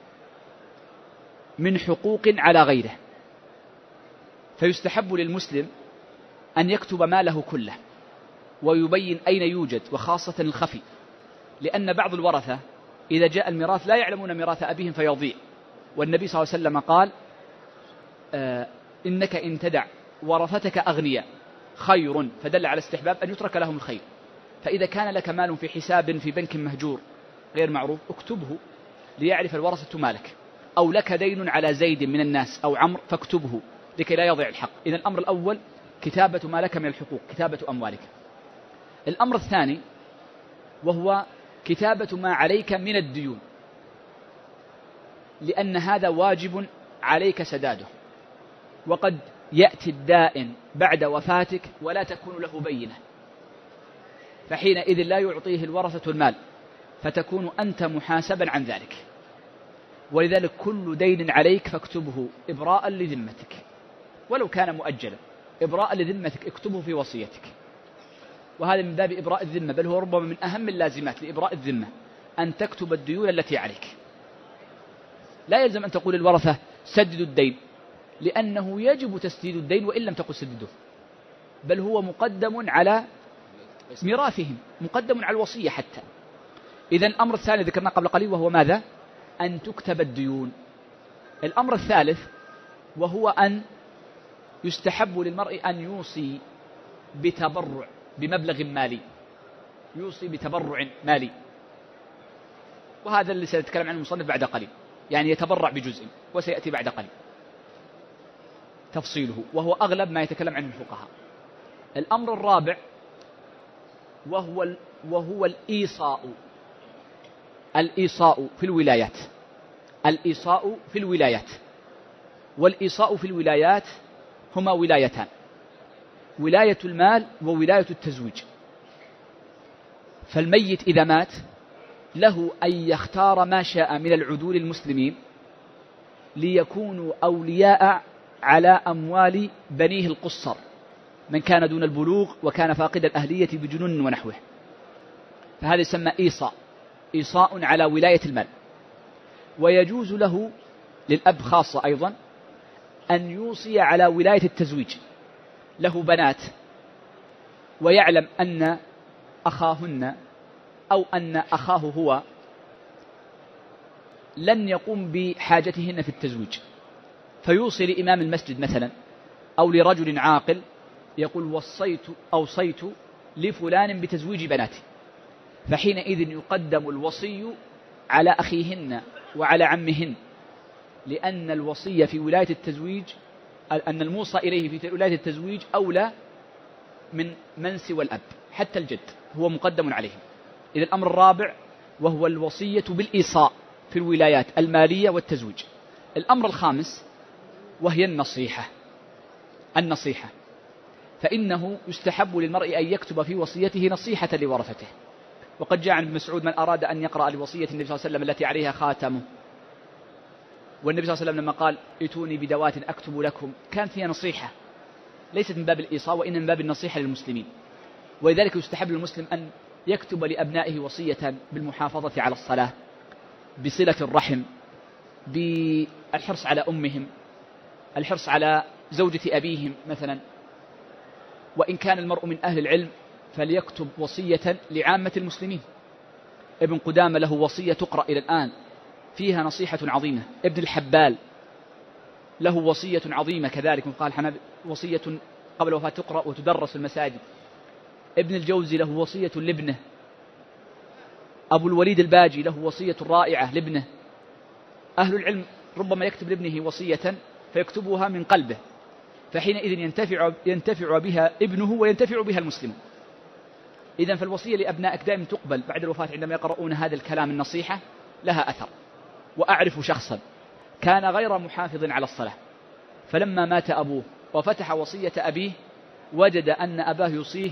من حقوق على غيره، فيستحب للمسلم أن يكتب ماله كله ويبين أين يوجد، وخاصة الخفي، لأن بعض الورثة إذا جاء الميراث لا يعلمون ميراث أبيهم فيضيع، والنبي صلى الله عليه وسلم قال إنك إن تدع ورثتك أغنياء خير، فدل على استحباب أن يترك لهم الخير. فإذا كان لك مال في حساب في بنك مهجور غير معروف اكتبه ليعرف الورثة مالك، أو لك دين على زيد من الناس أو عمرو فاكتبه لكي لا يضيع الحق. إذن الأمر الأول كتابة ما لك من الحقوق، كتابة أموالك. الأمر الثاني وهو كتابة ما عليك من الديون، لأن هذا واجب عليك سداده، وقد يأتي الدائن بعد وفاتك ولا تكون له بينة، فحينئذ لا يعطيه الورثة المال، فتكون أنت محاسبا عن ذلك. ولذلك كل دين عليك فاكتبه إبراء لذمتك، ولو كان مؤجلا، إبراء لذمتك اكتبه في وصيتك. وهذا من باب إبراء الذمة، بل هو ربما من أهم اللازمات لإبراء الذمة، أن تكتب الديون التي عليك. لا يلزم أن تقول الورثة سددوا الدين، لأنه يجب تسديد الدين وإن لم تقل سدده، بل هو مقدم على ميراثهم، مقدم على الوصية حتى. إذن الأمر الثاني ذكرنا قبل قليل وهو ماذا؟ أن تكتب الديون. الأمر الثالث وهو أن يستحب للمرء أن يوصي بتبرع بمبلغ مالي، يوصي بتبرع مالي، وهذا اللي سنتكلم عنه المصنف بعد قليل، يعني يتبرع بجزء، وسيأتي بعد قليل تفصيله، وهو أغلب ما يتكلم عنه الفقهاء. الأمر الرابع وهو الإيصاء في الولايات. الإيصاء في الولايات، والإيصاء في الولايات هما ولايتان: ولاية المال وولاية التزويج. فالميت إذا مات له أن يختار ما شاء من العدول المسلمين ليكونوا أولياء على أموال بنيه القصر، من كان دون البلوغ وكان فاقد الأهلية بجنون ونحوه، فهذا يسمى إيصاء على ولاية المال. ويجوز له للأب خاصة أيضا أن يوصي على ولاية التزويج، له بنات ويعلم أن أخاهن أو أن أخاه هو لن يقوم بحاجتهن في التزويج، فيوصي لإمام المسجد مثلا أو لرجل عاقل يقول أوصيت لفلان بتزويج بناتي، فحينئذ يقدم الوصي على أخيهن وعلى عمهن، لأن الوصية في ولاية التزويج، أن الموصى إليه في ولاية التزويج أولى من سوى الأب، حتى الجد هو مقدم عليهم. إذا الأمر الرابع وهو الوصية بالإيصاء في الولايات المالية والتزويج. الأمر الخامس وهي النصيحة، فإنه يستحب للمرء أن يكتب في وصيته نصيحة لورثته، وقد جاء عن ابن مسعود: من أراد أن يقرأ لوصية النبي صلى الله عليه وسلم التي عليها خاتمه، والنبي صلى الله عليه وسلم لما قال ائتوني بدوات أكتب لكم، كانت فيها نصيحة، ليست من باب الإيصاء وإنما من باب النصيحة للمسلمين. ولذلك يستحب للمسلم أن يكتب لأبنائه وصية بالمحافظة على الصلاة، بصلة الرحم، بالحرص على أمهم، الحرص على زوجة أبيهم مثلا. وإن كان المرء من أهل العلم فليكتب وصية لعامة المسلمين. ابن قدامة له وصية تقرأ إلى الآن فيها نصيحة عظيمة. ابن الحبال له وصية عظيمة كذلك، قال حنابل وصية قبل الوفاة تقرأ وتدرس في المساجد. ابن الجوزي له وصية لابنه. أبو الوليد الباجي له وصية رائعة لابنه. أهل العلم ربما يكتب لابنه وصية فيكتبها من قلبه، فحينئذ ينتفع بها ابنه وينتفع بها المسلمون. إذن فالوصية لأبنائك دائما تقبل بعد الوفاة، عندما يقرؤون هذا الكلام النصيحة لها أثر. وأعرف شخصا كان غير محافظ على الصلاة، فلما مات أبوه وفتح وصية أبيه وجد أن أباه يوصيه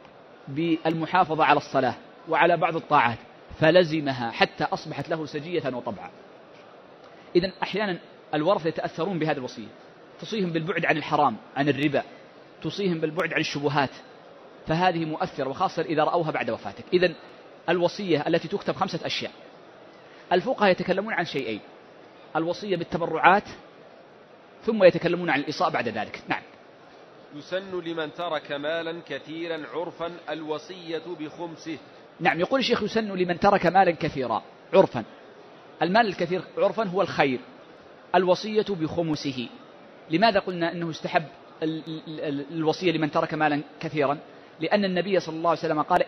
بالمحافظة على الصلاة وعلى بعض الطاعات، فلزمها حتى أصبحت له سجية وطبعا. إذن أحيانا الورثة يتأثرون بهذه الوصية، تصيهم بالبعد عن الحرام، عن الربا، تصيهم بالبعد عن الشبهات، فهذه مؤثرة، وخاصة إذا رأوها بعد وفاتك. إذن الوصية التي تكتب 5 أشياء. الفقهاء يتكلمون عن شيئين: الوصية بالتبرعات، ثم يتكلمون عن الإصاء بعد ذلك. نعم. يسن لمن ترك مالا كثيرا عرفا الوصية بخمسه. نعم، يقول الشيخ يسن لمن ترك مالا كثيرا عرفا. المال الكثير عرفا هو الخير، الوصية بخمسه. لماذا قلنا أنه استحب الوصية لمن ترك مالا كثيرا؟ لأن النبي صلى الله عليه وسلم قال: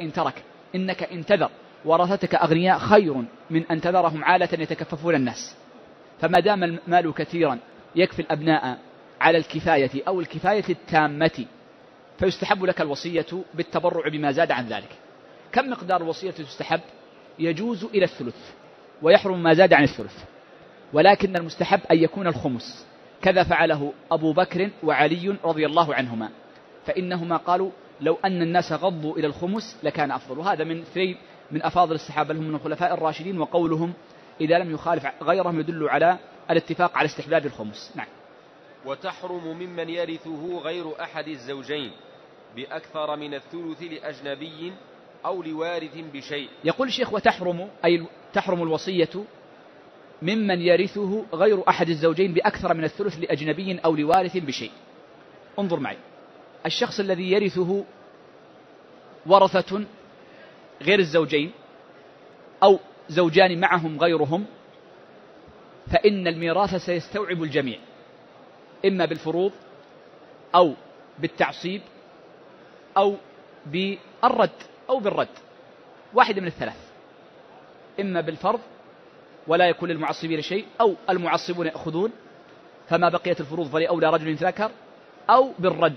إنك إن تذر ورثتك أغنياء خير من أن تذرهم عالة يتكففون الناس. فما دام المال كثيرا يكفي الأبناء على الكفاية أو الكفاية التامة، فيستحب لك الوصية بالتبرع بما زاد عن ذلك. كم مقدار الوصية تستحب؟ يجوز إلى الثلث، ويحرم ما زاد عن الثلث، ولكن المستحب أن يكون الخمس. كذا فعله أبو بكر وعلي رضي الله عنهما، فإنهما قالوا: لو أن الناس غضوا إلى الخمس لكان أفضل. وهذا من اثنين من أفاضل الصحابة، هم من الخلفاء الراشدين، وقولهم إذا لم يخالف غيرهم يدل على الاتفاق على استحباب الخمس. نعم. وتحرم ممن يرثه غير أحد الزوجين بأكثر من الثلث لأجنبي أو لوارث بشيء. يقول الشيخ: وتحرم، أي تحرم الوصية ممن يرثه غير أحد الزوجين بأكثر من الثلث لأجنبي أو لوارث بشيء. انظر معي، الشخص الذي يرثه ورثة غير الزوجين أو زوجان معهم غيرهم، فإن الميراث سيستوعب الجميع، إما بالفروض أو بالتعصيب أو بالرد أو بالرد، واحدة من الثلاث: إما بالفرض ولا يكون للمعصبين شيء، أو المعصبون يأخذون فما بقيت الفروض فلأولى رجل ذكر، أو بالرد.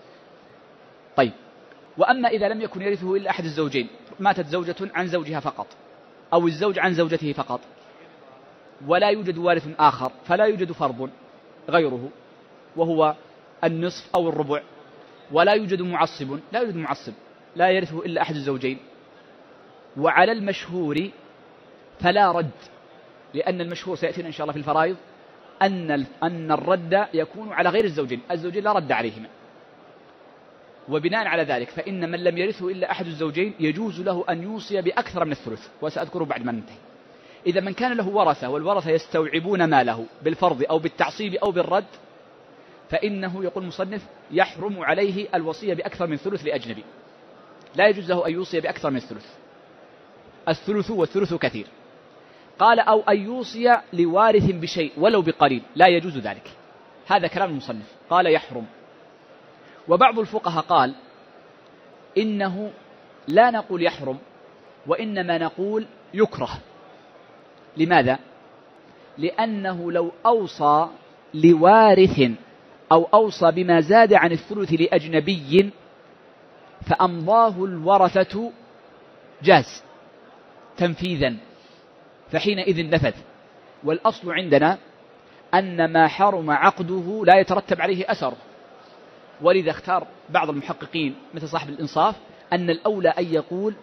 طيب، وأما إذا لم يكن يرثه إلا أحد الزوجين، ماتت زوجة عن زوجها فقط أو الزوج عن زوجته فقط، ولا يوجد وارث آخر، فلا يوجد فرض غيره وهو النصف أو الربع، ولا يوجد معصب، لا يرثه إلا أحد الزوجين، وعلى المشهور فلا رد، لأن المشهور سيأتينا إن شاء الله في الفرائض أن الرد يكون على غير الزوجين لا رد عليهما. وبناء على ذلك فإن من لم يرثه إلا أحد الزوجين يجوز له أن يوصي بأكثر من الثلث، وسأذكره بعد ما ننتهي. إذا من كان له ورثة والورثة يستوعبون ماله بالفرض أو بالتعصيب أو بالرد، فإنه يقول المصنف يحرم عليه الوصية بأكثر من ثلث لأجنبي، لا يجوز له أن يوصي بأكثر من الثلث والثلث كثير. قال: أو أن يوصي لوارث بشيء ولو بقليل، لا يجوز ذلك. هذا كلام المصنف، قال يحرم. وبعض الفقهاء قال إنه لا نقول يحرم، وإنما نقول يكره. لماذا؟ لأنه لو أوصى لوارث أو أوصى بما زاد عن الثلث لأجنبي فأمضاه الورثة جاز تنفيذا، فحينئذ نفذ. والأصل عندنا أن ما حرم عقده لا يترتب عليه أثر، ولذا اختار بعض المحققين مثل صاحب الإنصاف أن الأولى أن يقول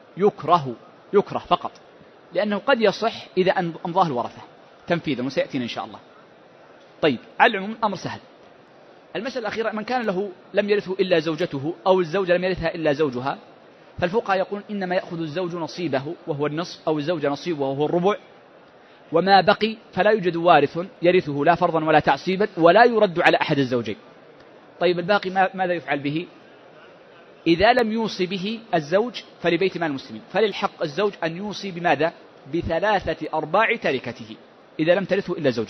يكره فقط، لأنه قد يصح إذا أمضاه الورثة تنفيذا، وسيأتينا إن شاء الله. طيب، على العموم الأمر سهل. المسألة الأخيرة: من كان له لم يرثه إلا زوجته أو الزوجة لم يرثها إلا زوجها، فالفقهاء يقولون إنما يأخذ الزوج نصيبه وهو النصف، أو الزوجة نصيبه وهو الربع، وما بقي فلا يوجد وارث يرثه لا فرضا ولا تعصيبا، ولا يرد على أحد الزوجين. طيب، الباقي ماذا يفعل به؟ إذا لم يوصي به الزوج فلبيت مال المسلمين، فللحق الزوج أن يوصي بماذا؟ ب3/4 تركته إذا لم ترثه إلا زوجته.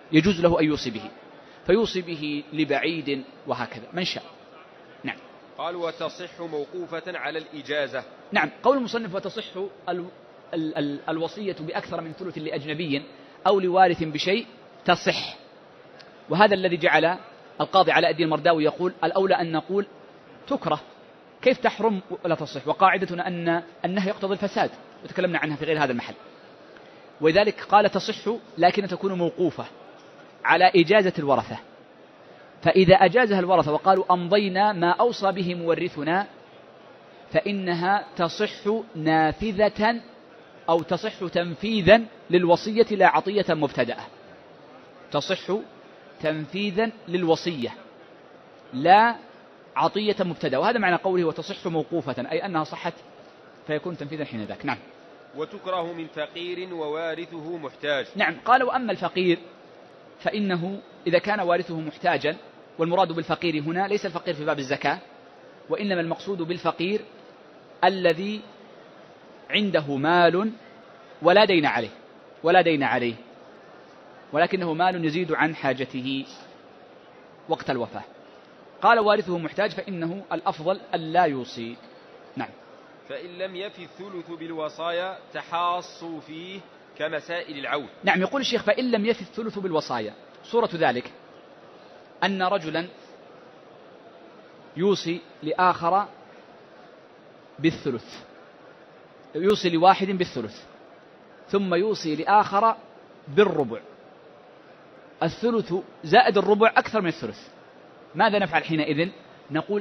يجوز له أن يوصي به، فيوصي به لبعيد وهكذا من شاء. نعم. قال وتصح موقوفة على الإجازة. نعم. قول المصنف وتصح الوصية بأكثر من ثلث لأجنبي أو لوارث بشيء تصح، وهذا الذي جعل القاضي علاء الدين المرداوي يقول الأولى أن نقول تكره، كيف تحرم ولا تصح، وقاعدتنا أن النهي يقتضي الفساد، وتكلمنا عنها في غير هذا المحل. ولذلك قال تصح لكن تكون موقوفة على إجازة الورثة، فإذا أجازها الورثة وقالوا أمضينا ما أوصى به مورثنا فإنها تصح نافذة أو تصح تنفيذا للوصية لا عطية مبتدأة، تصح تنفيذا للوصية لا عطية مبتدأة، وهذا معنى قوله وتصح موقوفة، أي أنها صحت فيكون تنفيذا حين ذاك. نعم. وتكره من فقير ووارثه محتاج. نعم. قال وأما الفقير فإنه إذا كان وارثه محتاجا، والمراد بالفقير هنا ليس الفقير في باب الزكاة، وإنما المقصود بالفقير الذي عنده مال ولا دين عليه ولكنه مال يزيد عن حاجته وقت الوفاة. قال وارثه محتاج فإنه الأفضل ألا يوصي. نعم. فإن لم يفي الثلث بالوصايا تحاصوا فيه كمسائل العول. نعم. يقول الشيخ فإن لم يفي الثلث بالوصايا، صورة ذلك أن رجلا يوصي لآخر بالثلث، يوصي لواحد بالثلث ثم يوصي لآخر بالربع، الثلث زائد الربع أكثر من الثلث، ماذا نفعل حينئذ؟ نقول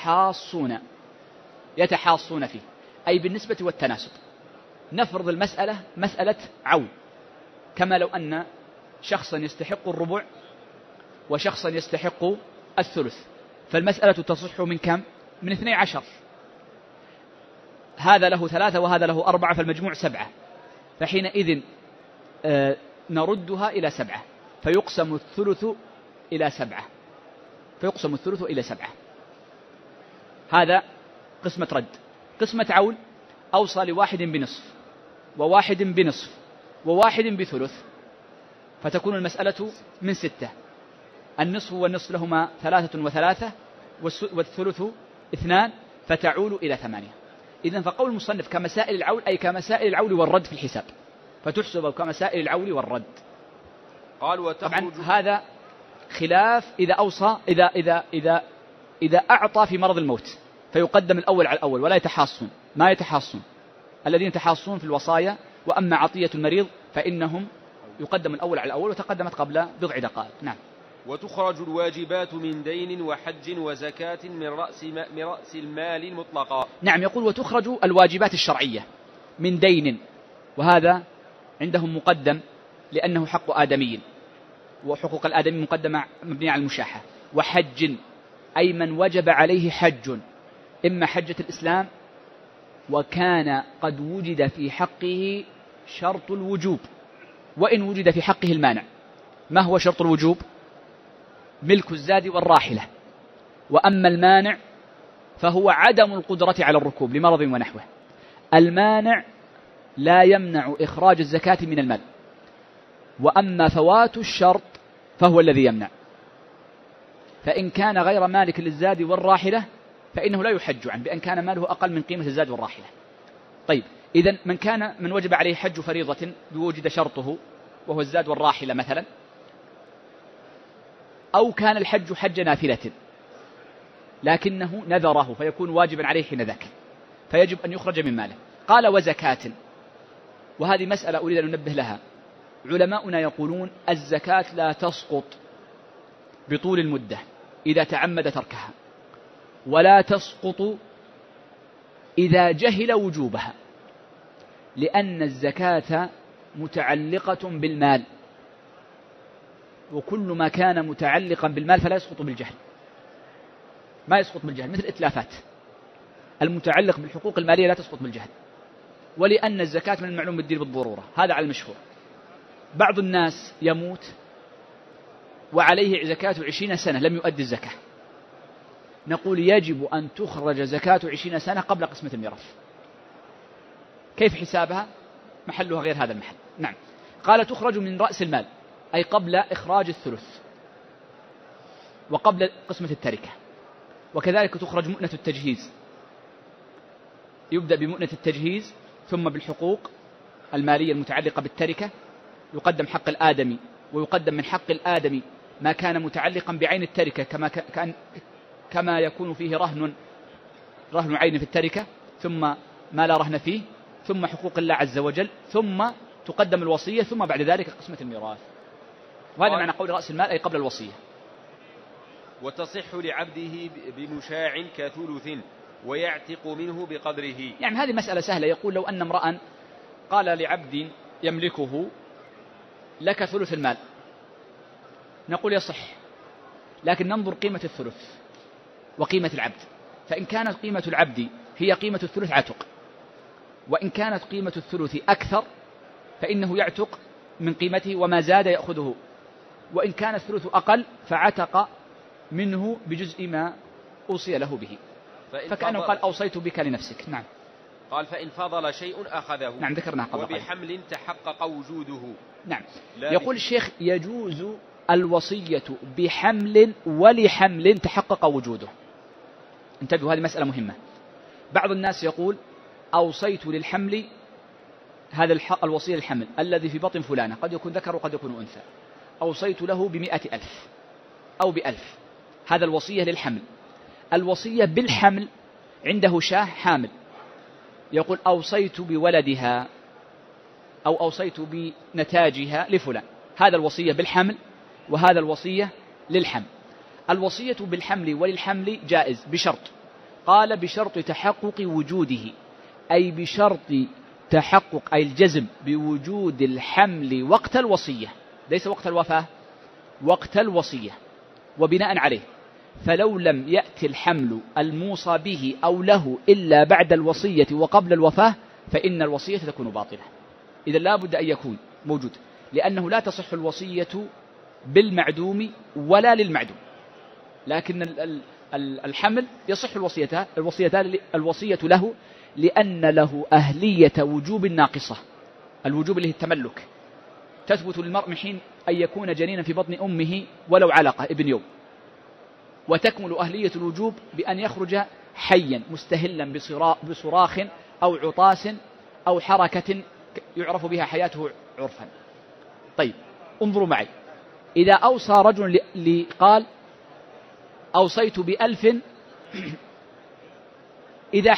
يتحاصون فيه، أي بالنسبة والتناسب. نفرض المسألة مسألة عول، كما لو أن شخصا يستحق الربع وشخصا يستحق الثلث، فالمسألة تصح من كم؟ من 12، هذا له 3 وهذا له 4 فالمجموع 7، فحينئذ نردها إلى 7، فيقسم الثلث إلى 7. هذا قسمة رد. قسمة عول أوصى لواحد بنصف وواحد بنصف وواحد بثلث، فتكون المسألة من 6، النصف والنصف لهما 3 و3 والثلث 2، فتعول إلى 8. إذن فقول المصنف كمسائل العول أي كمسائل العول والرد في الحساب، فتحسب كمسائل العول والرد. قال طبعا هذا خلاف إذا أوصى إذا أعطى في مرض الموت فيقدم الأول على الأول ولا يتحاصون، ما يتحاصون الذين يتحاصون في الوصايا، وأما عطية المريض فإنهم يقدم الأول على الأول، وتقدمت قبل بضع دقائق. نعم. وتخرج الواجبات من دين وحج وزكاة من رأس المال مطلقا. نعم. يقول وتخرج الواجبات الشرعية من دين، وهذا عندهم مقدم لأنه حق آدمي، وحقوق الآدمي مقدمة مبنية على المشاحة، وحج أي من وجب عليه حج، إما حجة الإسلام وكان قد وجد في حقه شرط الوجوب، وإن وجد في حقه المانع. ما هو شرط الوجوب؟ ملك الزاد والراحلة، وأما المانع فهو عدم القدرة على الركوب لمرض ونحوه. المانع لا يمنع إخراج الزكاة من المال، وأما فوات الشرط فهو الذي يمنع، فإن كان غير مالك للزاد والراحلة فإنه لا يحج عنه بأن كان ماله أقل من قيمة الزاد والراحلة. طيب، إذن من وجب عليه حج فريضة بوجد شرطه وهو الزاد والراحلة مثلا، أو كان الحج حج نافلة لكنه نذره فيكون واجبا عليه حين ذاك، فيجب أن يخرج من ماله. قال وزكاة، وهذه مسألة أريد أن ننبه لها. علماؤنا يقولون الزكاة لا تسقط بطول المدة إذا تعمد تركها، ولا تسقط إذا جهل وجوبها، لأن الزكاة متعلقة بالمال، وكل ما كان متعلقا بالمال فلا يسقط بالجهل، ما يسقط بالجهل، مثل الإتلافات المتعلق بالحقوق المالية لا تسقط بالجهل. ولأن الزكاة من المعلوم بالدين بالضرورة، هذا على المشهور. بعض الناس يموت وعليه زكاة 20 سنة لم يؤدي الزكاة، نقول يجب أن تخرج زكاة 20 سنة قبل قسمة الميراث. كيف حسابها؟ محلها غير هذا المحل. نعم. قال تخرج من رأس المال، أي قبل إخراج الثلث وقبل قسمة التركة. وكذلك تخرج مؤنة التجهيز، يبدأ بمؤنة التجهيز ثم بالحقوق المالية المتعلقة بالتركة، يقدم حق الآدمي، ويقدم من حق الآدمي ما كان متعلقا بعين التركة كما يكون فيه رهن عين في التركة، ثم ما لا رهن فيه، ثم حقوق الله عز وجل، ثم تقدم الوصية، ثم بعد ذلك قسمة الميراث. وهذا معنى قول رأس المال أي قبل الوصية. وتصح لعبده بمشاع كثلث ويعتق منه بقدره. يعني هذه مسألة سهلة. يقول لو أن امرأ قال لعبد يملكه لك ثلث المال، نقول يصح، لكن ننظر قيمة الثلث وقيمة العبد. فإن كانت قيمة العبد هي قيمة الثلث عتق، وإن كانت قيمة الثلث أكثر فإنه يعتق من قيمته وما زاد يأخذه، وإن كان الثلث أقل فعتق منه بجزء ما أوصي له به. فكأنه قال أوصيت بك لنفسك. نعم. قال فإن فضل شيء أخذه. نعم ذكرناها قبل قليل. وبحمل تحقق وجوده. نعم. يقول الشيخ يجوز الوصية بحمل ولحمل تحقق وجوده. انتبهوا، هذه مسألة مهمة. بعض الناس يقول أوصيت للحمل، هذا الوصية للحمل الذي في بطن فلانة، قد يكون ذكر وقد يكون أنثى، أوصيت له ب100,000 أو ب1000، هذا الوصية للحمل. الوصية بالحمل عنده شاه حامل، يقول أوصيت بولدها أو أوصيت بنتاجها لفلان، هذا الوصية بالحمل وهذا الوصية للحمل. الوصية بالحمل وللحمل جائز بشرط، قال بشرط تحقق وجوده، أي بشرط تحقق أي الجزم بوجود الحمل وقت الوصية، ليس وقت الوفاة، وقت الوصية. وبناء عليه فلو لم يأتي الحمل الموصى به أو له إلا بعد الوصية وقبل الوفاة فإن الوصية تكون باطلة. إذا لا بد أن يكون موجود، لأنه لا تصح الوصية بالمعدوم ولا للمعدوم، لكن الحمل يصح الوصية له، لأن له أهلية وجوب ناقصة، الوجوب اللي هي التملك، تثبت للمرء من حين أن يكون جنينا في بطن أمه ولو علقة ابن يوم، وتكمل أهلية الوجوب بأن يخرج حيا مستهلا بصراخ أو عطاس أو حركة يعرف بها حياته عرفا. طيب انظروا معي، إذا أوصى رجل قال أوصيت ب1000 إذا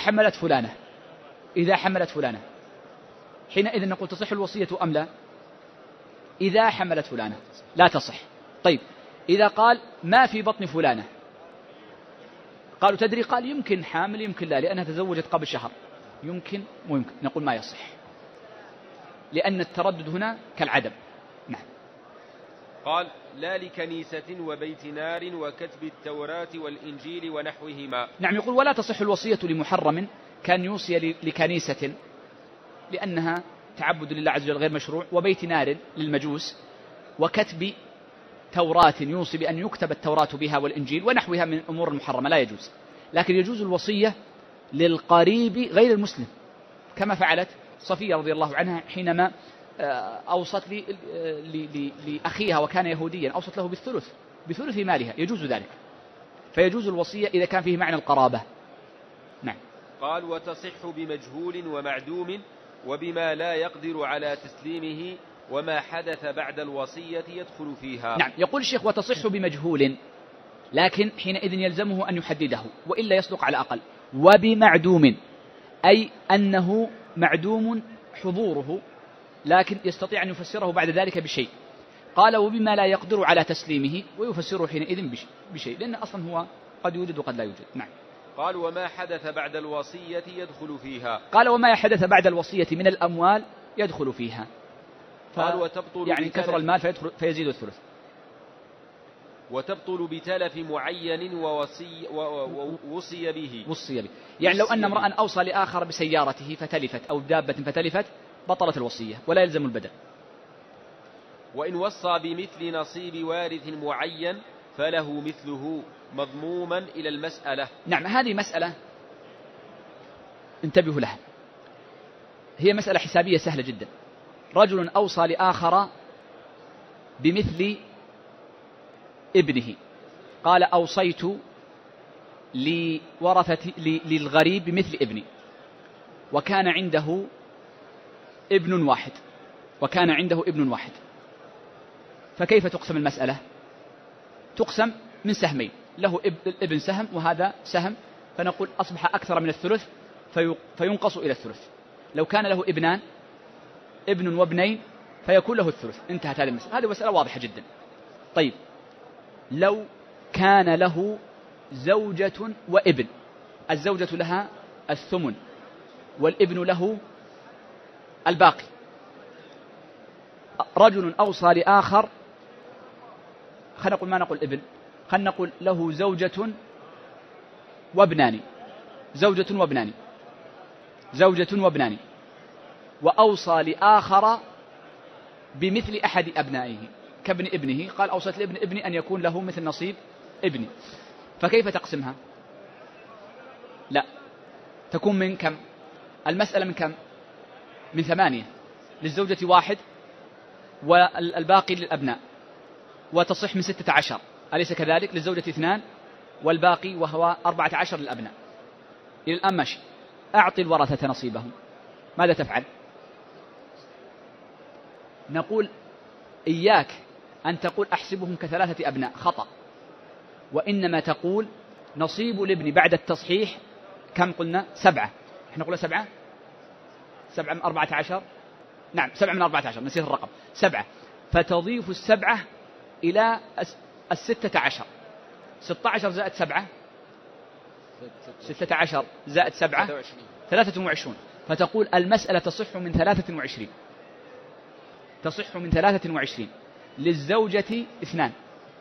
حملت فلانة، حينئذ نقول تصح الوصية أم لا؟ إذا حملت فلانة لا تصح. طيب إذا قال ما في بطن فلانة، قالوا تدري؟ قال يمكن حامل يمكن لا، لأنها تزوجت قبل شهر، يمكن ويمكن، نقول ما يصح، لأن التردد هنا كالعدم. نعم. قال لا لكنيسة وبيت نار وكتب التوراة والإنجيل ونحوهما. نعم. يقول ولا تصح الوصية لمحرم كان يوصي لكنيسة لأنها تعبد لله عز وجل غير مشروع، وبيت نار للمجوس، وكتب توراة يوصي بأن يكتب التوراة بها والإنجيل ونحوها من الأمور المحرمة، لا يجوز. لكن يجوز الوصية للقريب غير المسلم، كما فعلت صفية رضي الله عنها حينما أوصت لأخيها وكان يهوديا، أوصت له بثلث مالها، يجوز ذلك. فيجوز الوصية إذا كان فيه معنى القرابة. نعم. قال وتصح بمجهول ومعدوم وبما لا يقدر على تسليمه وما حدث بعد الوصية يدخل فيها. نعم. يقول الشيخ وتصح بمجهول، لكن حينئذ يلزمه أن يحدده وإلا يصدق على أقل. وبمعدوم أي أنه معدوم حضوره، لكن يستطيع أن يفسره بعد ذلك بشيء. قال وبما لا يقدر على تسليمه، ويفسره حينئذ بشيء، لأن أصلا هو قد يوجد وقد لا يوجد. نعم. قال وما حدث بعد الوصية يدخل فيها. قال وما حدث بعد الوصية من الأموال يدخل فيها. قال وتبطل يعني كثر المال فيزيد الثلث. وتبطل بتلف معين ووصي به. يعني لو أن امرأ أوصى لآخر بسيارته فتلفت أو دابة فتلفت بطلت الوصية ولا يلزم البدل. وإن وصى بمثل نصيب وارث معين فله مثله مضموما إلى المسألة. نعم. هذه مسألة انتبهوا لها، هي مسألة حسابية سهلة جدا. رجل أوصى لآخر بمثل ابنه. قال أوصيت للغريب بمثل ابني، وكان عنده ابن واحد، فكيف تقسم المسألة؟ تقسم من سهمين، له ابن سهم وهذا سهم، فنقول أصبح أكثر من الثلث فينقص إلى الثلث. لو كان له ابنان، ابن وابنين، فيكون له الثلث. انتهت هذه المسألة. هذه مسألة واضحة جدا. طيب لو كان له زوجة وابن، الزوجة لها الثمن والابن له الباقي. رجل أوصى لآخر، خلينا نقول ما نقول ابن، خلينا نقول له زوجة وابنان، وأوصى لآخر بمثل أحد أبنائه كابن ابنه. قال أوصيت لابن ابني أن يكون له مثل نصيب ابني، فكيف تقسمها؟ لا، تكون من كم؟ المسألة من كم؟ من 8، للزوجة 1 والباقي للأبناء، وتصح من 16، أليس كذلك؟ للزوجة 2 والباقي وهو 14 للأبناء. إلى الآن ماشي. أعطي الورثة نصيبهم، ماذا تفعل؟ نقول إياك أن تقول أحسبهم ك3 أبناء، خطأ، وإنما تقول نصيب الابن بعد التصحيح كم قلنا؟ 7. احنا قلنا 7 من 14، نعم 7 من 14، نسيت الرقم 7، فتضيف 7 إلى 16، 16 زائد 7 16 زائد 7 23، فتقول المسألة تصح من 23، تصح من 23. للزوجة 2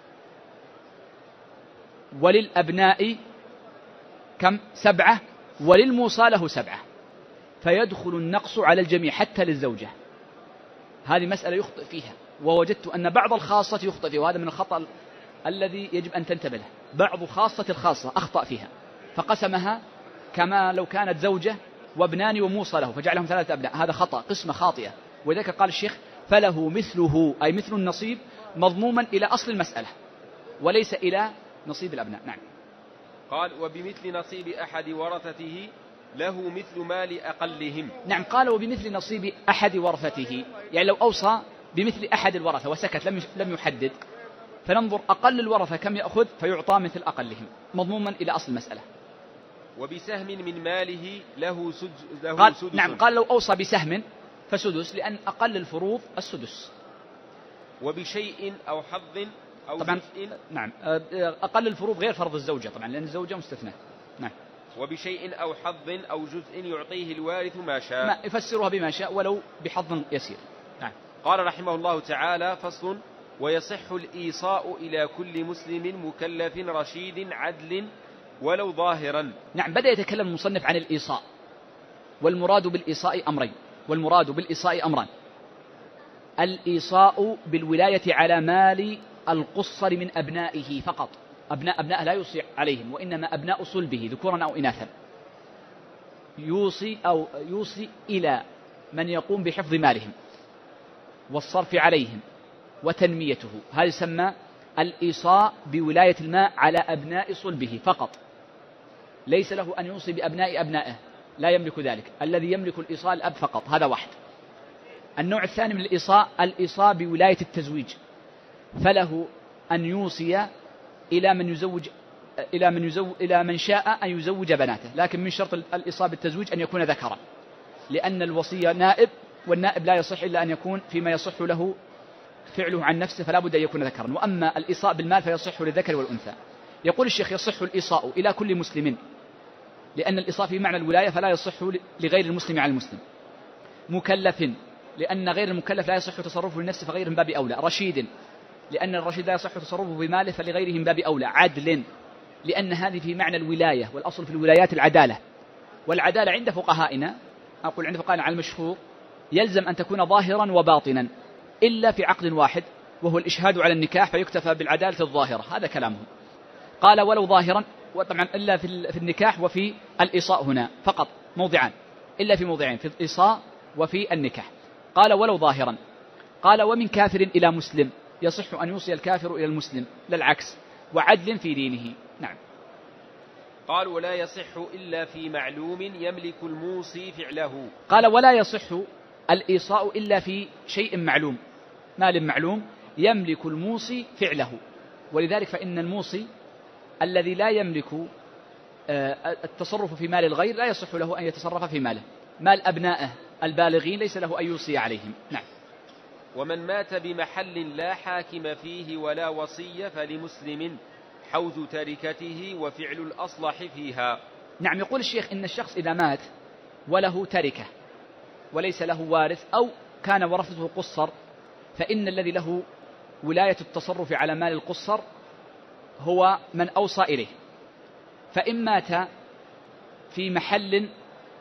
وللأبناء كم؟ 7، وللموصى له 7، فيدخل النقص على الجميع حتى للزوجة. هذه مسألة يخطئ فيها، ووجدت أن بعض الخاصة يخطئ فيها، وهذا من الخطأ الذي يجب أن تنتبه له. بعض خاصة الخاصة أخطأ فيها، فقسمها كما لو كانت زوجة وابنان وموصى له، فجعلهم 3 أبناء. هذا خطأ، قسمة خاطئة، ولذلك قال الشيخ فله مثله، أي مثل النصيب، مضموما إلى أصل المسألة وليس إلى نصيب الأبناء. نعم. قال وبمثل نصيب أحد ورثته له مثل مال أقلهم. نعم، قال وبمثل نصيب أحد ورثته، يعني لو أوصى بمثل أحد الورثة وسكت لم يحدد، فننظر أقل الورثة كم يأخذ فيعطى مثل أقلهم، مضموما إلى أصل المسألة. وبسهم من ماله له قال سدس. نعم، قال لو أوصى بسهم فسدس، لأن أقل الفروض السدس. وبشيء أو حظ أو طبعا جزء. نعم، أقل الفروض غير فرض الزوجة طبعا، لأن الزوجة مستثنى. نعم. وبشيء أو حظ أو جزء يعطيه الوارث ما شاء، ما يفسرها بما شاء ولو بحظ يسير. نعم. قال رحمه الله تعالى: فصل: ويصح الإيصاء إلى كل مسلم مكلف رشيد عدل ولو ظاهرا. نعم، بدأ يتكلم المصنف عن الإيصاء، والمراد بالإيصاء أمران. الإيصاء بالولاية على مال القصر من أبنائه فقط، أبناء لا يوصي عليهم، وإنما أبناء صلبه ذكورا أو إناثا، يوصي إلى من يقوم بحفظ مالهم والصرف عليهم وتنميته. هذا يسمى الإيصاء بولاية الماء على أبناء صلبه فقط، ليس له أن يوصي بأبناء أبنائه، لا يملك ذلك. الذي يملك الإيصاء الأب فقط، هذا واحد. النوع الثاني من الإيصاء بولاية التزويج، فله أن يوصي إلى من شاء أن يزوج بناته، لكن من شرط الإيصاء بالتزويج أن يكون ذكرا، لأن الوصي نائب، والنائب لا يصح إلا أن يكون فيما يصح له فعله عن نفسه، فلا بد أن يكون ذكرا. وأما الإيصاء بالمال فيصح للذكر والأنثى. يقول الشيخ: يصح الإيصاء إلى كل مسلم، لأن الإيصاء في معنى الولاية، فلا يصح لغير المسلم على المسلم. مكلف، لأن غير المكلف لا يصح تصرفه لنفسه فغيره من باب أولى. رشيد، لأن الرشيد لا يصح تصرفه بماله فلغيره من باب أولى. عدل، لأن هذه في معنى الولاية، والأصل في الولايات العدالة، والعدالة عند فقهائنا، أقول عند فقهائنا على المشهور، يلزم أن تكون ظاهرا وباطنا، إلا في عقد واحد وهو الإشهاد على النكاح، فيكتفى بالعدالة الظاهرة، هذا كلامهم. قال ولو ظاهرا، وطبعا إلا في النكاح وفي الإيصاء، هنا فقط موضعان، إلا في موضعين، في الإيصاء وفي النكاح. قال ولو ظاهرا. قال ومن كافر إلى مسلم، يصح أن يوصي الكافر إلى المسلم، لا العكس، وعدل في دينه. نعم. قال ولا يصح إلا في معلوم يملك الموصي فعله. قال ولا يصح الإيصاء إلا في شيء معلوم، مال معلوم يملك الموصي فعله. ولذلك فإن الموصي الذي لا يملك التصرف في مال الغير لا يصح له أن يتصرف في ماله. مال أبنائه البالغين ليس له أن يوصي عليهم. نعم. ومن مات بمحل لا حاكم فيه ولا وصي فلمسلم حوز تركته وفعل الأصلح فيها. نعم. يقول الشيخ إن الشخص إذا مات وله تركة وليس له وارث أو كان ورثته قصر، فإن الذي له ولاية التصرف على مال القصر هو من أوصى إليه. فإن مات في محل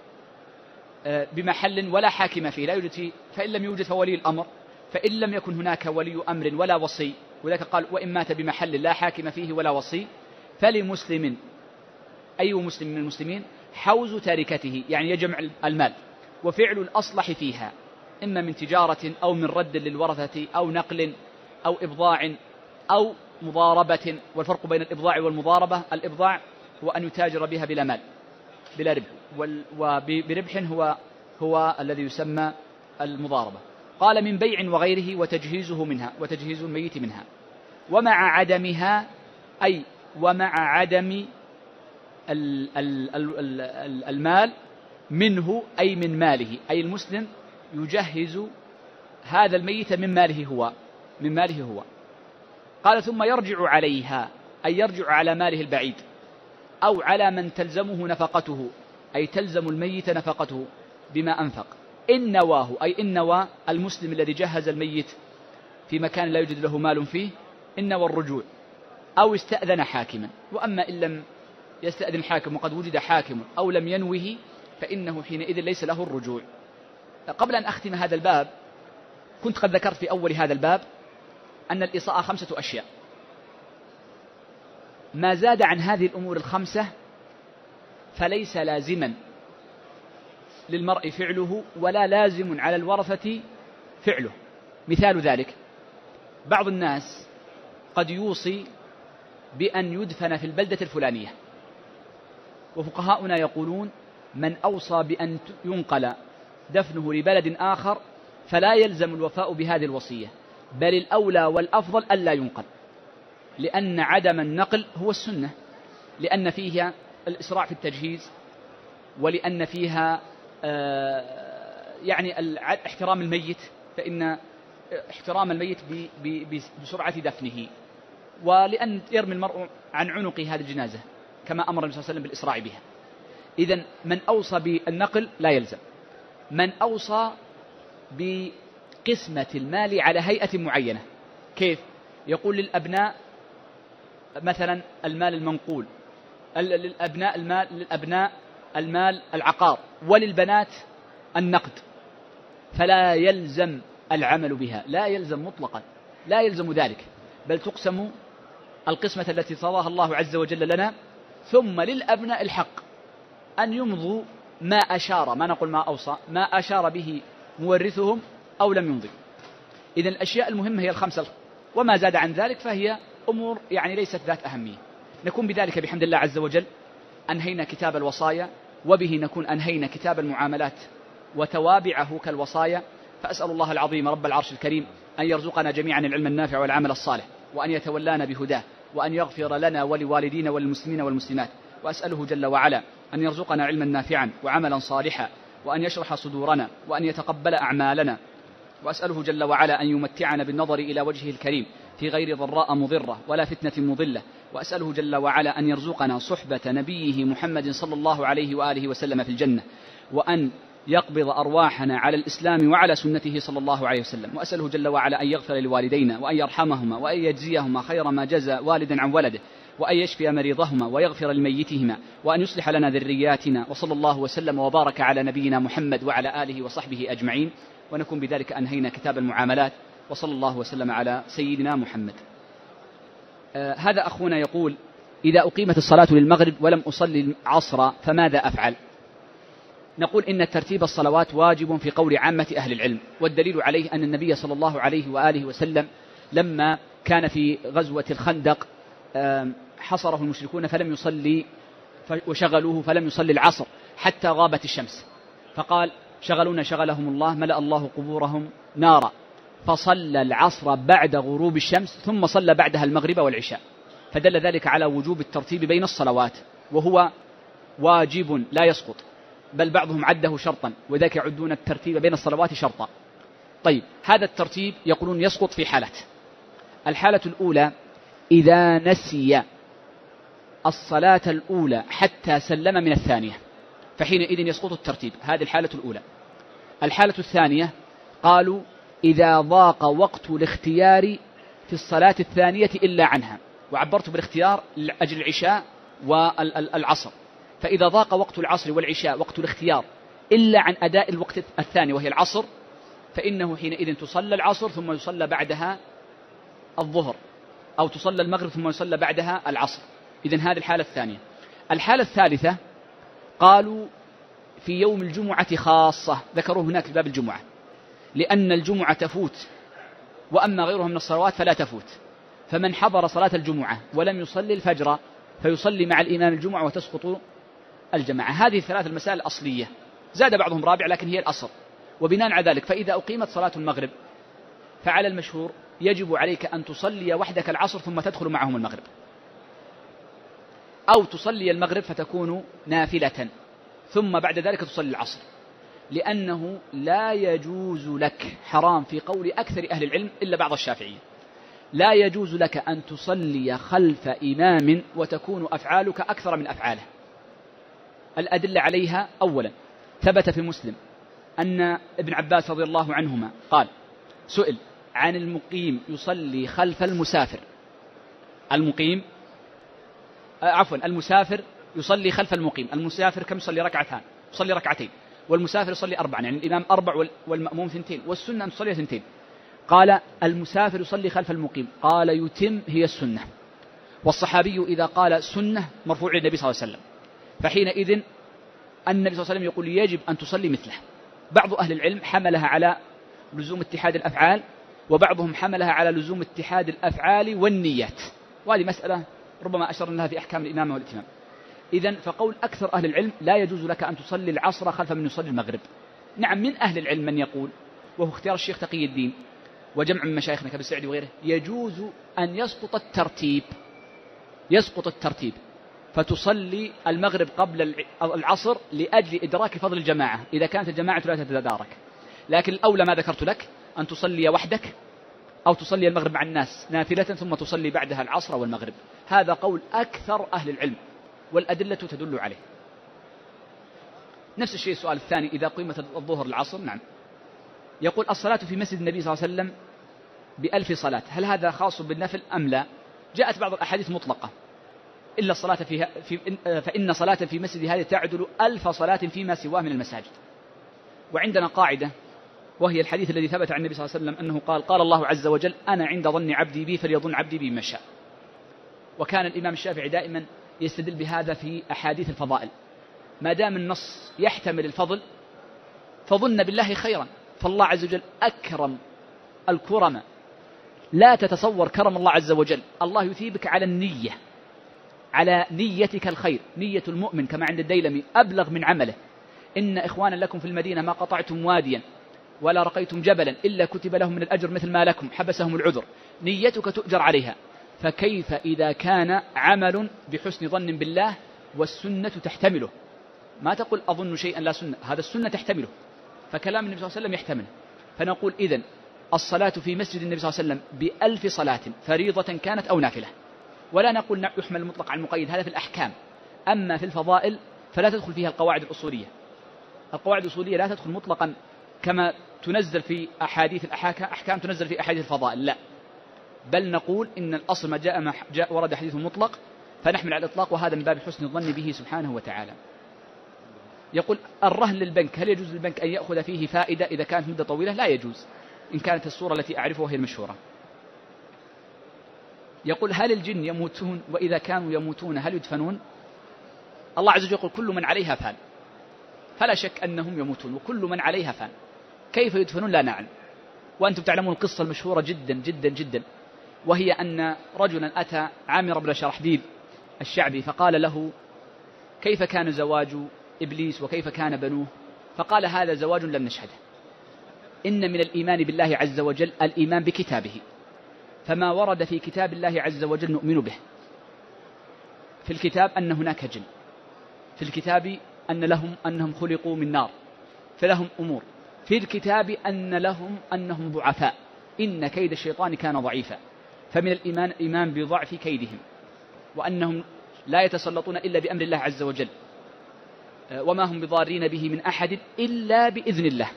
بمحل ولا حاكم فيه لا يوجد فيه، فإن لم يوجد فولي الأمر، فإن لم يكن هناك ولي أمر ولا وصي، ولذلك قال وإن مات بمحل لا حاكم فيه ولا وصي فلمسلم، أي مسلم من المسلمين، حوز تاركته، يعني يجمع المال، وفعل الأصلح فيها، إما من تجارة أو من رد للورثة أو نقل أو إبضاع أو مضاربة. والفرق بين الإبضاع والمضاربة: الإبضاع هو أن يتاجر بها بلا مال بلا ربح، وبربح هو الذي يسمى المضاربة. قال من بيع وغيره وتجهيزه منها، وتجهيز الميت منها، ومع عدمها، أي ومع عدم المال منه، أي من ماله، أي المسلم يجهز هذا الميت من ماله هو. قال ثم يرجع عليها، أي يرجع على ماله البعيد، أو على من تلزمه نفقته، أي تلزم الميت نفقته بما أنفق، إن نواه، أي إن نوى المسلم الذي جهز الميت في مكان لا يوجد له مال فيه، إن نوى الرجوع، أو استأذن حاكما. وأما إن لم يستأذن حاكم وقد وجد حاكم أو لم ينوه فإنه حينئذ ليس له الرجوع. قبل أن أختم هذا الباب كنت قد ذكرت في أول هذا الباب أن الإصاءة 5 أشياء، ما زاد عن هذه الأمور ال5 فليس لازما للمرء فعله ولا لازم على الورثة فعله. مثال ذلك: بعض الناس قد يوصي بأن يدفن في البلدة الفلانية، وفقهاؤنا يقولون من أوصى بأن ينقل دفنه لبلد آخر فلا يلزم الوفاء بهذه الوصية، بل الأولى والأفضل ألا ينقل، لأن عدم النقل هو السنة، لأن فيها الإسراع في التجهيز، ولأن فيها يعني احترام الميت، فإن احترام الميت بسرعة دفنه، ولأن يرمي المرء عن عنقه هذه الجنازة كما أمر النبي صلى الله عليه وسلم بالإسراع بها. إذن من أوصى بالنقل لا يلزم. من أوصى بقسمة المال على هيئة معينة، كيف؟ يقول للأبناء مثلا المال المنقول، للأبناء المال العقار، وللبنات النقد، فلا يلزم العمل بها، لا يلزم مطلقا، لا يلزم ذلك، بل تقسم القسمة التي صلاها الله عز وجل لنا، ثم للأبناء الحق أن يمضوا ما أشار، ما نقول ما أوصى، ما أشار به مورثهم أو لم يمضي. إذن الأشياء المهمة هي ال5، وما زاد عن ذلك فهي أمور يعني ليست ذات أهمية. نكون بذلك بحمد الله عز وجل أنهينا كتاب الوصايا، وبه نكون أنهينا كتاب المعاملات وتوابعه كالوصايا. فأسأل الله العظيم رب العرش الكريم أن يرزقنا جميعا العلم النافع والعمل الصالح، وأن يتولانا بهداه، وأن يغفر لنا ولوالدينا وللمسلمين والمسلمات. وأسأله جل وعلا أن يرزقنا علما نافعا وعملا صالحا، وأن يشرح صدورنا، وأن يتقبل أعمالنا. وأسأله جل وعلا أن يمتعنا بالنظر إلى وجهه الكريم في غير ضراء مضرة ولا فتنة مضلة. وأسأله جل وعلا أن يرزقنا صحبة نبيه محمد صلى الله عليه وآله وسلم في الجنة، وأن يقبض أرواحنا على الإسلام وعلى سنته صلى الله عليه وسلم. وأسأله جل وعلا أن يغفر لوالدينا، وأن يرحمهما، وأن يجزيهما خير ما جزى والدا عن ولده، وأن يشفي مريضهما، ويغفر لميتهما، وأن يصلح لنا ذرياتنا. وصلى الله وسلم وبارك على نبينا محمد وعلى آله وصحبه أجمعين. ونكون بذلك أنهينا كتاب المعاملات، وصلى الله وسلم على سيدنا محمد. هذا أخونا يقول: إذا أقيمت الصلاة للمغرب ولم أصلي العصر فماذا أفعل؟ نقول إن ترتيب الصلوات واجب في قول عامة أهل العلم، والدليل عليه أن النبي صلى الله عليه وآله وسلم لما كان في غزوة الخندق حصره المشركون فلم يصلي وشغلوه فلم يصلي العصر حتى غابت الشمس، فقال شغلونا شغلهم الله ملأ الله قبورهم نارا، فصلى العصر بعد غروب الشمس ثم صلى بعدها المغرب والعشاء، فدل ذلك على وجوب الترتيب بين الصلوات، وهو واجب لا يسقط، بل بعضهم عده شرطا، وذاك يعدون الترتيب بين الصلوات شرطا. طيب هذا الترتيب يقولون يسقط في حالة. الحالة الأولى إذا نسي الصلاة الأولى حتى سلم من الثانية، فحينئذ يسقط الترتيب، هذه الحالة الأولى. الحالة الثانية قالوا إذا ضاق وقت الاختيار في الصلاة الثانية إلا عنها، وعبرت بالاختيار لأجل العشاء والعصر، فإذا ضاق وقت العصر والعشاء وقت الاختيار إلا عن أداء الوقت الثاني وهي العصر، فإنه حينئذ تصلى العصر ثم يصلى بعدها الظهر، أو تصلى المغرب ثم يصلى بعدها العصر. إذن هذه الحالة الثانية. الحالة الثالثة قالوا في يوم الجمعة خاصة، ذكروه هناك في باب الجمعة، لأن الجمعة تفوت وأما غيرها من الصلوات فلا تفوت، فمن حضر صلاة الجمعة ولم يصلي الفجر فيصلي مع الإمام الجمعة وتسقط الجماعة. هذه الثلاث المسائل الأصلية، زاد بعضهم رابع لكن هي الأصل. وبناء على ذلك فإذا أقيمت صلاة المغرب فعلى المشهور يجب عليك أن تصلي وحدك العصر ثم تدخل معهم المغرب، أو تصلي المغرب فتكون نافلة ثم بعد ذلك تصلي العصر، لأنه لا يجوز لك، حرام في قول أكثر أهل العلم إلا بعض الشافعية، لا يجوز لك أن تصلي خلف إمام وتكون أفعالك أكثر من أفعاله. الأدلة عليها أولا ثبت في مسلم أن ابن عباس رضي الله عنهما قال سئل عن المقيم يصلي خلف المسافر، المسافر يصلي خلف المقيم، المسافر كم يصلي؟ ركعتان، يصلي ركعتين، والمسافر يصلي 4، يعني الإمام 4 والمأموم 2، والسنة أن تصلي 2. قال المسافر يصلي خلف المقيم، قال يتم هي السنة، والصحابي إذا قال سنة مرفوع للنبي صلى الله عليه وسلم، فحينئذ النبي صلى الله عليه وسلم يقول يجب أن تصلي مثله. بعض أهل العلم حملها على لزوم اتحاد الأفعال، وبعضهم حملها على لزوم اتحاد الأفعال والنيات، وهذه مسألة ربما أشرنا لها في أحكام الإمامة والإتمام. إذن فقول أكثر أهل العلم لا يجوز لك أن تصلي العصر خلف من يصلي المغرب. نعم من أهل العلم من يقول، وهو اختيار الشيخ تقي الدين وجمع من مشايخنا كابن السعدي وغيره، يجوز أن يسقط الترتيب فتصلي المغرب قبل العصر لأجل إدراك فضل الجماعة إذا كانت الجماعة لا تتدارك، لكن الأولى ما ذكرت لك أن تصلي وحدك أو تصلي المغرب مع الناس نافلة ثم تصلي بعدها العصر والمغرب. هذا قول أكثر أهل العلم والأدلة تدل عليه. نفس الشيء السؤال الثاني إذا قيمت الظهر العصر، نعم يقول الصلاة في مسجد النبي صلى الله عليه وسلم ب1000 صلاة، هل هذا خاص بالنفل أم لا؟ جاءت بعض الأحاديث مطلقة إلا الصلاة فيها فإن صلاة في مسجد هذه تعدل 1000 صلاة فيما سواه من المساجد. وعندنا قاعدة وهي الحديث الذي ثبت عن النبي صلى الله عليه وسلم أنه قال الله عز وجل أنا عند ظن عبدي بي فليظن عبدي بي ما شاء. وكان الإمام الشافعي دائما يستدل بهذا في أحاديث الفضائل، ما دام النص يحتمل الفضل فظن بالله خيرا، فالله عز وجل أكرم الكرم، لا تتصور كرم الله عز وجل، الله يثيبك على النية، على نيتك الخير. نية المؤمن كما عند الديلمي أبلغ من عمله. إن إخوانا لكم في المدينة ما قطعتم واديا ولا رقيتم جبلا إلا كتب لهم من الأجر مثل ما لكم حبسهم العذر. نيتك تؤجر عليها، فكيف إذا كان عمل بحسن ظن بالله والسنة تحتمله؟ ما تقول أظن شيئا لا سنة، هذا السنة تحتمله، فكلام النبي صلى الله عليه وسلم يحتمله. فنقول إذن الصلاة في مسجد النبي صلى الله عليه وسلم ب1000 صلاة فريضة كانت أو نافلة، ولا نقول يحمل المطلق على المقيد، هذا في الأحكام. أما في الفضائل فلا تدخل فيها القواعد الأصولية. القواعد الأصولية لا تدخل مطلقا كما تنزل في أحاديث أحكام تنزل في أحاديث الفضائل، لا، بل نقول إن الأصل ما جاء ورد حديث مطلق فنحمل على الإطلاق، وهذا من باب حسن الظن به سبحانه وتعالى. يقول الرهن للبنك، هل يجوز للبنك أن يأخذ فيه فائدة إذا كانت مدة طويلة؟ لا يجوز إن كانت الصورة التي أعرفها وهي المشهورة. يقول هل الجن يموتون، وإذا كانوا يموتون هل يدفنون؟ الله عز وجل يقول كل من عليها فان، فلا شك أنهم يموتون وكل من عليها فان. كيف يدفنون لا نعلم، وأنتم تعلمون القصة المشهورة جدا جدا جدا وهي أن رجلا أتى عامر بن شرحبيل الشعبي فقال له: كيف كان زواج إبليس وكيف كان بنوه؟ فقال: هذا زواج لم نشهده. إن من الإيمان بالله عز وجل الإيمان بكتابه، فما ورد في كتاب الله عز وجل نؤمن به. في الكتاب أن هناك جن، في الكتاب أنهم خلقوا من نار فلهم أمور، في الكتاب أنهم ضعفاء، إن كيد الشيطان كان ضعيفا. فمن الإيمان إيمان بضعف كيدهم، وأنهم لا يتسلطون إلا بأمر الله عز وجل، وما هم بضارين به من أحد إلا بإذن الله.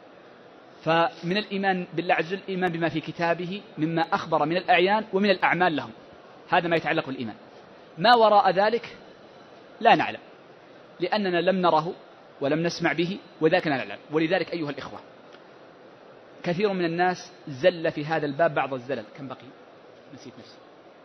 فمن الإيمان بالله عز وجل الإيمان بما في كتابه مما أخبر من الأعيان ومن الأعمال لهم، هذا ما يتعلق بالإيمان. ما وراء ذلك لا نعلم، لأننا لم نره ولم نسمع به، وذاك لا نعلم. ولذلك أيها الإخوة، كثير من الناس زل في هذا الباب بعض الزلل. كم بقي؟ نسيت نفسي.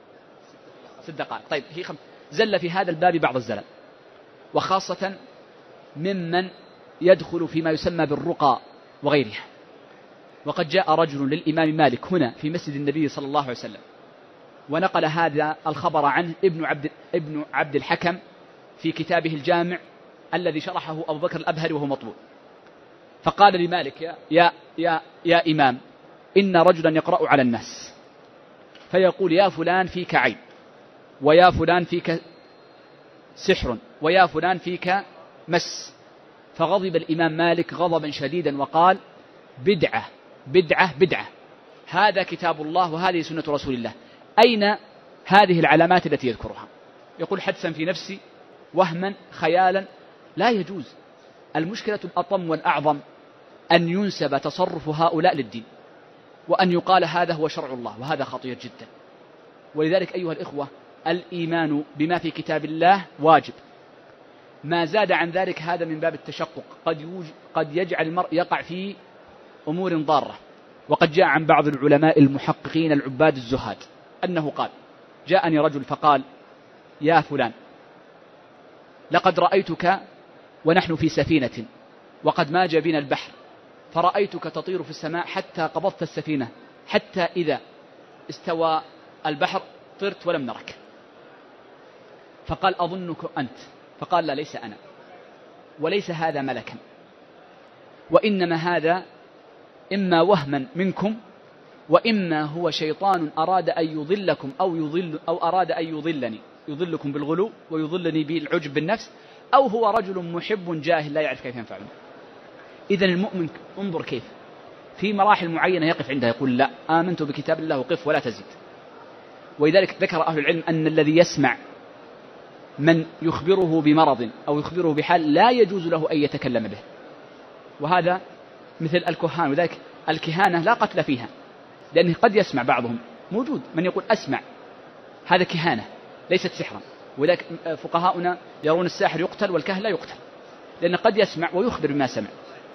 6 دقائق. طيب، زل في هذا الباب بعض الزلل، وخاصة ممن يدخل فيما يسمى بالرقى وغيرها. وقد جاء رجل للإمام مالك هنا في مسجد النبي صلى الله عليه وسلم، ونقل هذا الخبر عنه ابن عبد الحكم في كتابه الجامع الذي شرحه أبو بكر الأبهري وهو مطبوع. فقال لمالك: يا إمام، إن رجلا يقرأ على الناس فيقول: يا فلان فيك عين، ويا فلان فيك سحر، ويا فلان فيك مس. فغضب الإمام مالك غضبا شديدا وقال: بدعة بدعة بدعة، هذا كتاب الله وهذه سنة رسول الله، أين هذه العلامات التي يذكرها؟ يقول: حدثا في نفسي، وهما، خيالا، لا يجوز. المشكلة الأطم والأعظم أن ينسب تصرف هؤلاء للدين، وأن يقال هذا هو شرع الله، وهذا خطير جدا. ولذلك أيها الإخوة، الإيمان بما في كتاب الله واجب. ما زاد عن ذلك هذا من باب التشقق، قد يجعل المرء يقع في أمور ضارة. وقد جاء عن بعض العلماء المحققين العباد الزهاد أنه قال: جاءني رجل فقال: يا فلان، لقد رأيتك ونحن في سفينة وقد ماج بنا البحر، فرأيتك تطير في السماء حتى قبضت السفينة، حتى إذا استوى البحر طرت ولم نرك. فقال: أظنك أنت. فقال: لا، ليس أنا، وليس هذا ملكا، وإنما هذا إما وهما منكم، وإما هو شيطان أراد أن يضلكم أو أراد أن يضلكم بالغلو ويضلني بالعجب بالنفس، أو هو رجل محب جاهل لا يعرف كيف ينفعه. إذن المؤمن انظر كيف في مراحل معينة يقف عندها، يقول: لا، آمنت بكتاب الله، وقف ولا تزيد. ولذلك ذكر أهل العلم أن الذي يسمع من يخبره بمرض أو يخبره بحال لا يجوز له أن يتكلم به، وهذا مثل الكهان. وذلك الكهانة لا قتل فيها، لأنه قد يسمع بعضهم، موجود من يقول: أسمع، هذا كهانة ليست سحرا. وذلك فقهاؤنا يرون الساحر يقتل والكاهن لا يقتل، لأنه قد يسمع ويخبر بما سمع.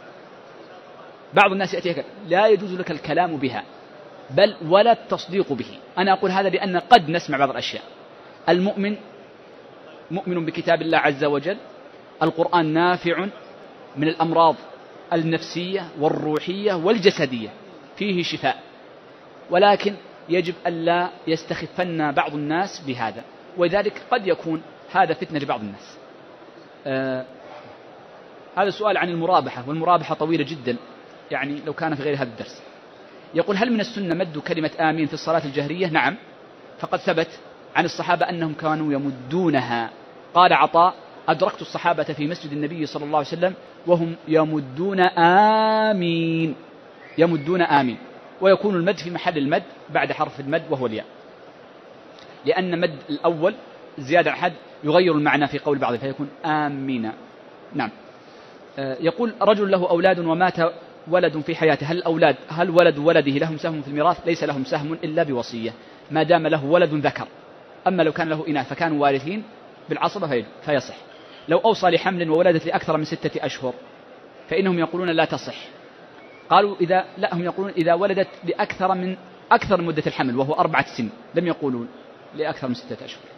بعض الناس يأتيك: لا يجوز لك الكلام بها، بل ولا التصديق به. أنا أقول هذا لأن قد نسمع بعض الأشياء. المؤمن مؤمن بكتاب الله عز وجل، القرآن نافع من الأمراض النفسية والروحية والجسدية، فيه شفاء، ولكن يجب ألا يستخفن بعض الناس بهذا، ولذلك قد يكون هذا فتنة لبعض الناس. هذا سؤال عن المرابحة، والمرابحة طويلة جدا، يعني لو كان في غير هذا الدرس. يقول: هل من السنة مد كلمة آمين في الصلاة الجهرية؟ نعم، فقد ثبت عن الصحابة أنهم كانوا يمدونها. قال عطاء: أدركت الصحابة في مسجد النبي صلى الله عليه وسلم وهم يمدون آمين، يمدون آمين، ويكون المد في محل المد بعد حرف المد وهو الياء، لأن مد الأول زيادة عن حد يغير المعنى في قول بعض، فيكون آمين. نعم. يقول: رجل له أولاد ومات ولد في حياته، هل ولد ولده لهم سهم في الميراث؟ ليس لهم سهم إلا بوصية، ما دام له ولد ذكر. أما لو كان له إناث فكانوا وارثين بالعصبة فيصح. لو أوصى لحمل وولدت لأكثر من 6 أشهر فإنهم يقولون لا تصح. قالوا هم يقولون إذا ولدت لأكثر من مدة الحمل وهو 4 سنين، لم يقولون لأكثر من 6 أشهر.